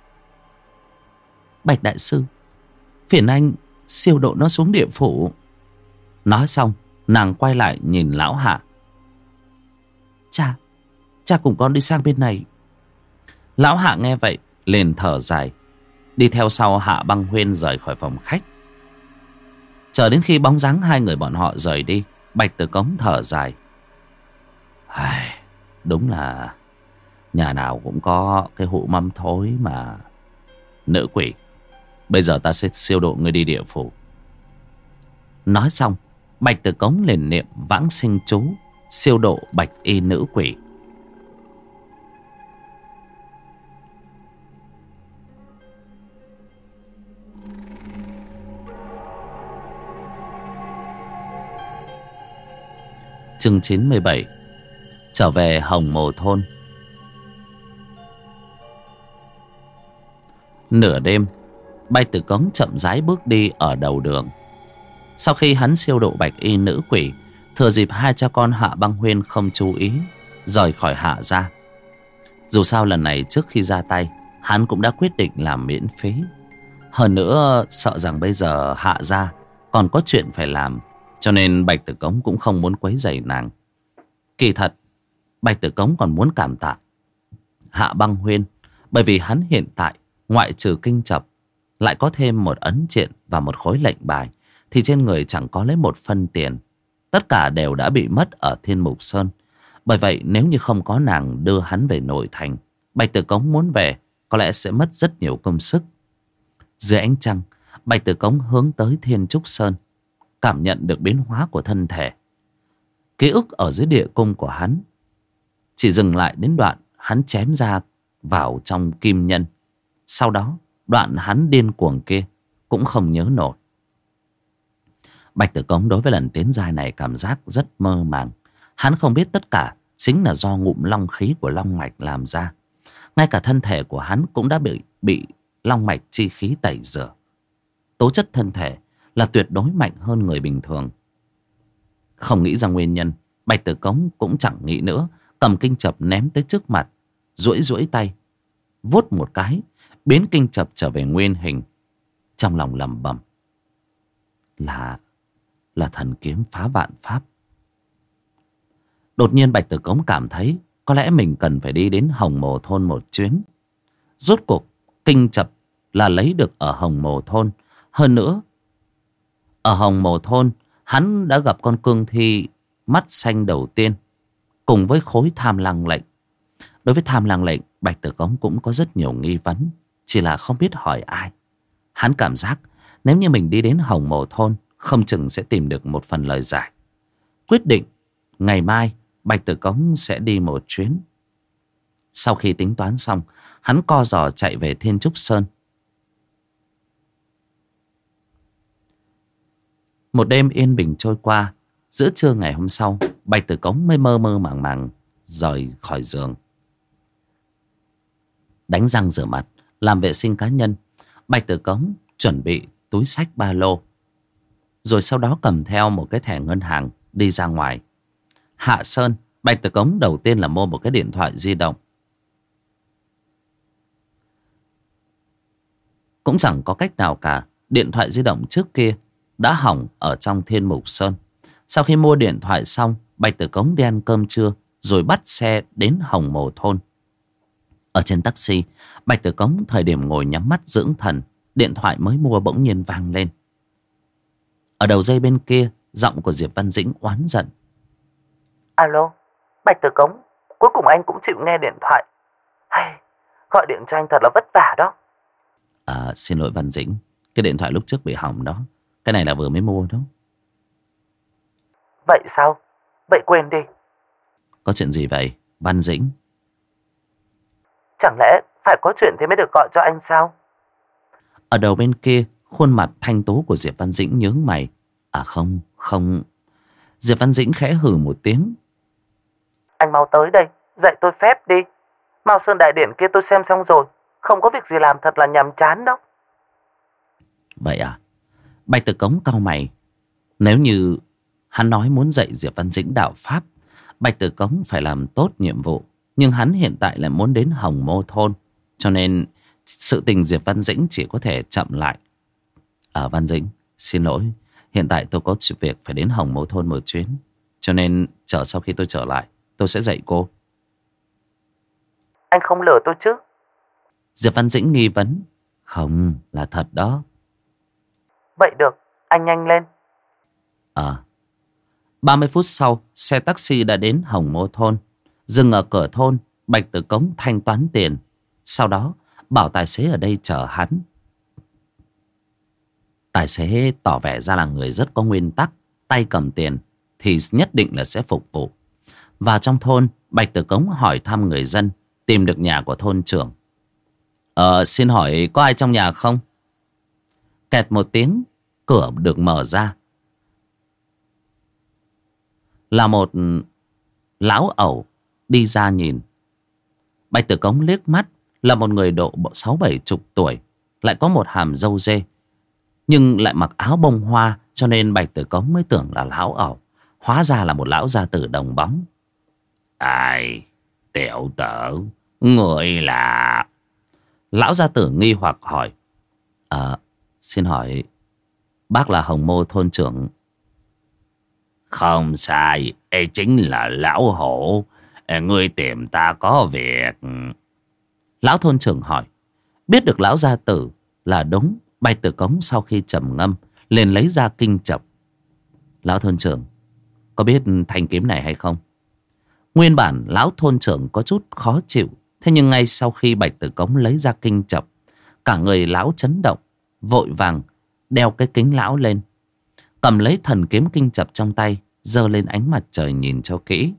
Bạch đại sư, phiền anh siêu độ nó xuống địa phủ. Nói xong nàng quay lại nhìn lão Hạ: Cha, cha cùng con đi sang bên này. Lão Hạ nghe vậy liền thở dài, đi theo sau Hạ Băng Huyên rời khỏi phòng khách. Chờ đến khi bóng dáng hai người bọn họ rời đi, Bạch Tử Cống thở dài: Ai, đúng là nhà nào cũng có cái hũ mâm thối mà. Nữ quỷ, bây giờ ta sẽ siêu độ ngươi đi địa phủ. Nói xong Bạch Tử Cống liền niệm vãng sinh chú, siêu độ bạch y nữ quỷ. Chương chín mươi bảy. Trở về Hồng Mồ Thôn. Nửa đêm, Bạch Tử Cống chậm rãi bước đi ở đầu đường. Sau khi hắn siêu độ bạch y nữ quỷ, thừa dịp hai cha con Hạ Băng Huyên không chú ý, rời khỏi Hạ gia. Dù sao lần này trước khi ra tay, hắn cũng đã quyết định làm miễn phí. Hơn nữa sợ rằng bây giờ Hạ gia còn có chuyện phải làm, cho nên Bạch Tử Cống cũng không muốn quấy rầy nàng. Kỳ thật Bạch Tử Cống còn muốn cảm tạ Hạ Băng Huyên, bởi vì hắn hiện tại ngoại trừ kinh chập, lại có thêm một ấn triện và một khối lệnh bài, thì trên người chẳng có lấy một phân tiền. Tất cả đều đã bị mất ở Thiên Mục Sơn. Bởi vậy nếu như không có nàng đưa hắn về nội thành, Bạch Tử Cống muốn về có lẽ sẽ mất rất nhiều công sức. Dưới ánh trăng, Bạch Tử Cống hướng tới Thiên Trúc Sơn, cảm nhận được biến hóa của thân thể. Ký ức ở dưới địa cung của hắn chỉ dừng lại đến đoạn hắn chém ra vào trong kim nhân. Sau đó đoạn hắn điên cuồng kia cũng không nhớ nổi. Bạch Tử Cống đối với lần tiến giai này cảm giác rất mơ màng. Hắn không biết tất cả chính là do ngụm long khí của long mạch làm ra. Ngay cả thân thể của hắn cũng đã bị bị long mạch chi khí tẩy rửa. Tố chất thân thể là tuyệt đối mạnh hơn người bình thường. Không nghĩ ra nguyên nhân, Bạch Tử Cống cũng chẳng nghĩ nữa, cầm kinh chập ném tới trước mặt, duỗi duỗi tay vuốt một cái, biến kinh chập trở về nguyên hình. trong lòng lẩm bẩm. Là Là thần kiếm phá vạn pháp. Đột nhiên Bạch Tử Cống cảm thấy có lẽ mình cần phải đi đến Hồng Mồ Thôn một chuyến. Rốt cuộc kinh chập là lấy được ở Hồng Mồ Thôn. Hơn nữa, ở Hồng Mồ Thôn hắn đã gặp con cương thi mắt xanh đầu tiên cùng với khối tham lăng lệnh. Đối với tham lăng lệnh, Bạch Tử Cống cũng có rất nhiều nghi vấn, chỉ là không biết hỏi ai. Hắn cảm giác nếu như mình đi đến Hồng Mồ Thôn, không chừng sẽ tìm được một phần lời giải. Quyết định ngày mai Bạch Tử Cống sẽ đi một chuyến. Sau khi tính toán xong, hắn co giò chạy về Thiên Trúc Sơn. Một đêm yên bình trôi qua. Giữa trưa ngày hôm sau, Bạch Tử Cống mới mơ mơ màng màng rời khỏi giường. Đánh răng rửa mặt, làm vệ sinh cá nhân, Bạch Tử Cống chuẩn bị túi xách ba lô, rồi sau đó cầm theo một cái thẻ ngân hàng đi ra ngoài. Hạ Sơn, Bạch Tử Cống đầu tiên là mua một cái điện thoại di động. Cũng chẳng có cách nào cả, điện thoại di động trước kia đã hỏng ở trong Thiên Mục Sơn. Sau khi mua điện thoại xong, Bạch Tử Cống đi ăn cơm trưa rồi bắt xe đến Hồng Mồ Thôn. Ở trên taxi, Bạch Tử Cống thời điểm ngồi nhắm mắt dưỡng thần, điện thoại mới mua bỗng nhiên vang lên. Ở đầu dây bên kia, giọng của Diệp Văn Dĩnh oán giận. Alo, Bạch Tử Cống, cuối cùng anh cũng chịu nghe điện thoại. Hay, gọi điện cho anh thật là vất vả đó. À, xin lỗi Văn Dĩnh, cái điện thoại lúc trước bị hỏng đó. Cái này là vừa mới mua đó. Vậy sao? Vậy quên đi. Có chuyện gì vậy, Văn Dĩnh? Chẳng lẽ phải có chuyện thế mới được gọi cho anh sao? Ở đầu bên kia, khuôn mặt thanh tú của Diệp Văn Dĩnh nhướng mày. À không, không. Diệp Văn Dĩnh khẽ hừ một tiếng. Anh mau tới đây, dạy tôi phép đi. Mao Sơn Đại Điển kia tôi xem xong rồi, không có việc gì làm, thật là nhàm chán đó. Vậy à? Bạch Tử Cống cau mày. Nếu như hắn nói muốn dạy Diệp Văn Dĩnh đạo pháp, Bạch Tử Cống phải làm tốt nhiệm vụ. Nhưng hắn hiện tại lại muốn đến Hồng Mô Thôn, cho nên sự tình Diệp Văn Dĩnh chỉ có thể chậm lại. À, Văn Dĩnh, xin lỗi, hiện tại tôi có việc phải đến Hồng Mô Thôn một chuyến, cho nên chờ sau khi tôi trở lại, tôi sẽ dạy cô. Anh không lừa tôi chứ? Diệp Văn Dĩnh nghi vấn. Không, là thật đó. Vậy được, anh nhanh lên. À, ba mươi phút sau, xe taxi đã đến Hồng Mô Thôn. Dừng ở cửa thôn, Bạch Tử Cống thanh toán tiền, sau đó bảo tài xế ở đây chở hắn. Tài xế tỏ vẻ ra là người rất có nguyên tắc, tay cầm tiền thì nhất định là sẽ phục vụ. Vào trong thôn, Bạch Tử Cống hỏi thăm người dân, tìm được nhà của thôn trưởng. Ờ, xin hỏi có ai trong nhà không? Kẹt một tiếng, cửa được mở ra. Là một lão ẩu đi ra nhìn. Bạch Tử Cống liếc mắt, là một người độ sáu bảy chục tuổi, lại có một hàm râu dê, nhưng lại mặc áo bông hoa, cho nên Bạch Tử Cống mới tưởng là lão ẩu. Hóa ra là một lão gia tử đồng bóng. Ai, tiểu tử, người là... Lão gia tử nghi hoặc hỏi. À, xin hỏi bác là Hồng Mô thôn trưởng? Không sai, ấy chính là lão hổ. Ngươi tìm ta có việc. Lão thôn trưởng hỏi. Biết được lão gia tử là đúng, Bạch Tử Cống sau khi trầm ngâm liền lấy ra kinh chập. Lão thôn trưởng, có biết thanh kiếm này hay không? Nguyên bản lão thôn trưởng có chút khó chịu, thế nhưng ngay sau khi Bạch Tử Cống lấy ra kinh chập, cả người lão chấn động, vội vàng đeo cái kính lão lên, cầm lấy thần kiếm kinh chập trong tay, giơ lên ánh mặt trời nhìn cho kỹ.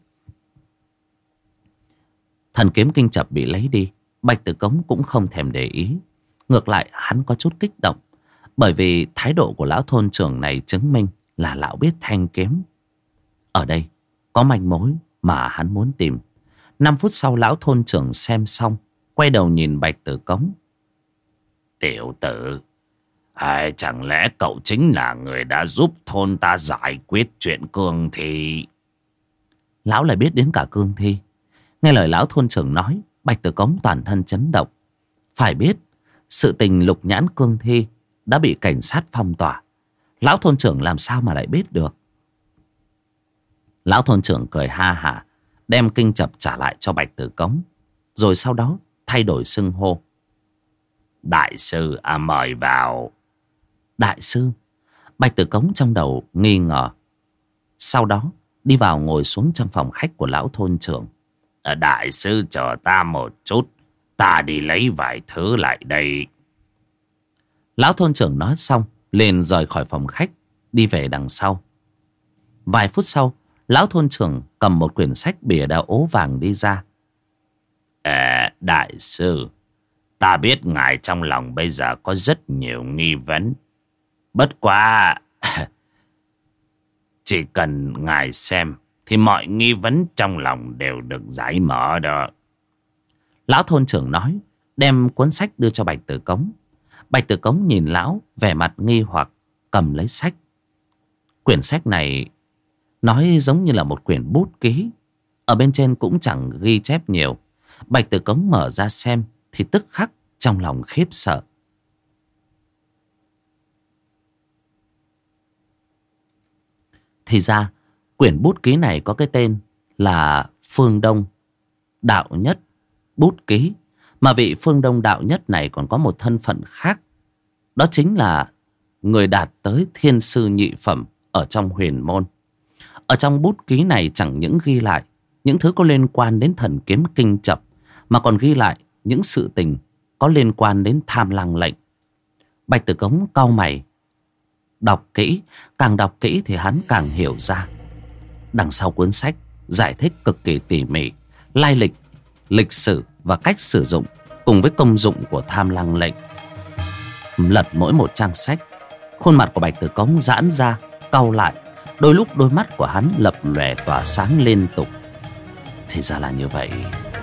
Thần kiếm kinh chập bị lấy đi, Bạch Tử Cống cũng không thèm để ý. Ngược lại hắn có chút kích động, bởi vì thái độ của lão thôn trưởng này chứng minh là lão biết thanh kiếm. Ở đây có manh mối mà hắn muốn tìm. Năm phút sau lão thôn trưởng xem xong, quay đầu nhìn Bạch Tử Cống. Tiểu tử, hay chẳng lẽ cậu chính là người đã giúp thôn ta giải quyết chuyện cương thi? Lão lại biết đến cả cương thi. Nghe lời lão thôn trưởng nói, Bạch Tử Cống toàn thân chấn động. Phải biết, sự tình lục nhãn cương thi đã bị cảnh sát phong tỏa. Lão thôn trưởng làm sao mà lại biết được? Lão thôn trưởng cười ha hả, đem kinh chập trả lại cho Bạch Tử Cống, rồi sau đó thay đổi xưng hô. Đại sư à, mời vào. Đại sư? Bạch Tử Cống trong đầu nghi ngờ. Sau đó đi vào ngồi xuống trong phòng khách của lão thôn trưởng. Đại sư chờ ta một chút, ta đi lấy vài thứ lại đây. Lão thôn trưởng nói xong liền rời khỏi phòng khách, đi về đằng sau. Vài phút sau, lão thôn trưởng cầm một quyển sách bìa đao ố vàng đi ra. À, đại sư, ta biết ngài trong lòng bây giờ có rất nhiều nghi vấn. Bất quá chỉ cần ngài xem thì mọi nghi vấn trong lòng đều được giải mở đó. Lão thôn trưởng nói, đem cuốn sách đưa cho Bạch Tử Cống. Bạch Tử Cống nhìn lão vẻ mặt nghi hoặc, cầm lấy sách. Quyển sách này nói giống như là một quyển bút ký, ở bên trên cũng chẳng ghi chép nhiều. Bạch Tử Cống mở ra xem thì tức khắc trong lòng khiếp sợ. Thì ra quyển bút ký này có cái tên là Phương Đông Đạo Nhất Bút Ký. Mà vị Phương Đông Đạo Nhất này còn có một thân phận khác. Đó chính là người đạt tới thiên sư nhị phẩm ở trong huyền môn. Ở trong bút ký này chẳng những ghi lại những thứ có liên quan đến thần kiếm kinh chập, mà còn ghi lại những sự tình có liên quan đến Tham Lăng lệnh. Bạch Tử Cống cau mày, đọc kỹ. Càng đọc kỹ thì hắn càng hiểu ra. Đằng sau cuốn sách giải thích cực kỳ tỉ mỉ lai lịch, lịch sử và cách sử dụng, cùng với công dụng của Tham Lăng lệnh. Lật mỗi một trang sách, khuôn mặt của Bạch Tử Cống giãn ra, cau lại. Đôi lúc đôi mắt của hắn lập lòe tỏa sáng liên tục. Thì ra là như vậy.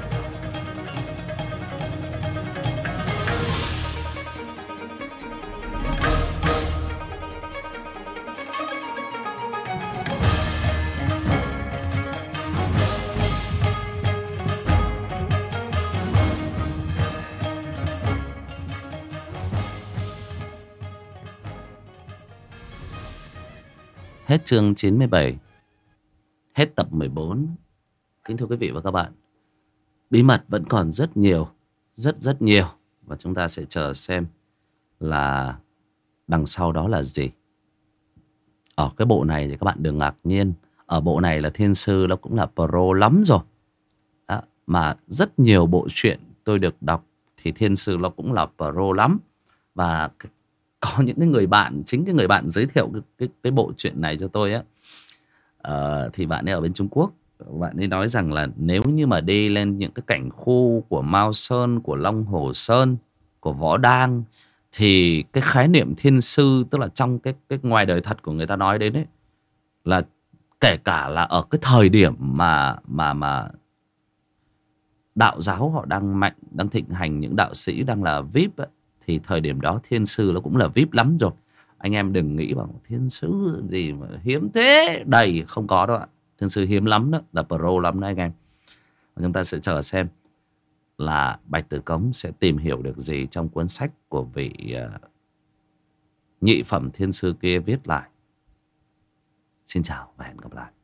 Hết chương chín mươi bảy. Hết tập mười bốn. Kính thưa quý vị và các bạn, bí mật vẫn còn rất nhiều, rất rất nhiều. Và chúng ta sẽ chờ xem là đằng sau đó là gì. Ở cái bộ này thì các bạn đừng ngạc nhiên. Ở bộ này là thiên sư nó cũng là pro lắm rồi. Đó, mà rất nhiều bộ truyện tôi được đọc thì thiên sư nó cũng là pro lắm. Và có những cái người bạn, chính cái người bạn giới thiệu cái, cái, cái bộ truyện này cho tôi á, uh, thì bạn ấy ở bên Trung Quốc. Bạn ấy nói rằng là nếu như mà đi lên những cái cảnh khu của Mao Sơn, của Long Hồ Sơn, của Võ Đang, thì cái khái niệm thiên sư, tức là trong cái, cái ngoài đời thật của người ta nói đến ấy, là kể cả là ở cái thời điểm mà mà mà đạo giáo họ đang mạnh, đang thịnh hành, những đạo sĩ đang là vi ai pi ấy, thì thời điểm đó thiên sư nó cũng là vi ai pi lắm rồi. Anh em đừng nghĩ bảo thiên sư gì mà hiếm thế, đầy, không có đâu ạ. Thiên sư hiếm lắm đó, là pro lắm đó anh em. Và chúng ta sẽ chờ xem là Bạch Tử Cống sẽ tìm hiểu được gì trong cuốn sách của vị uh, nhị phẩm thiên sư kia viết lại. Xin chào và hẹn gặp lại.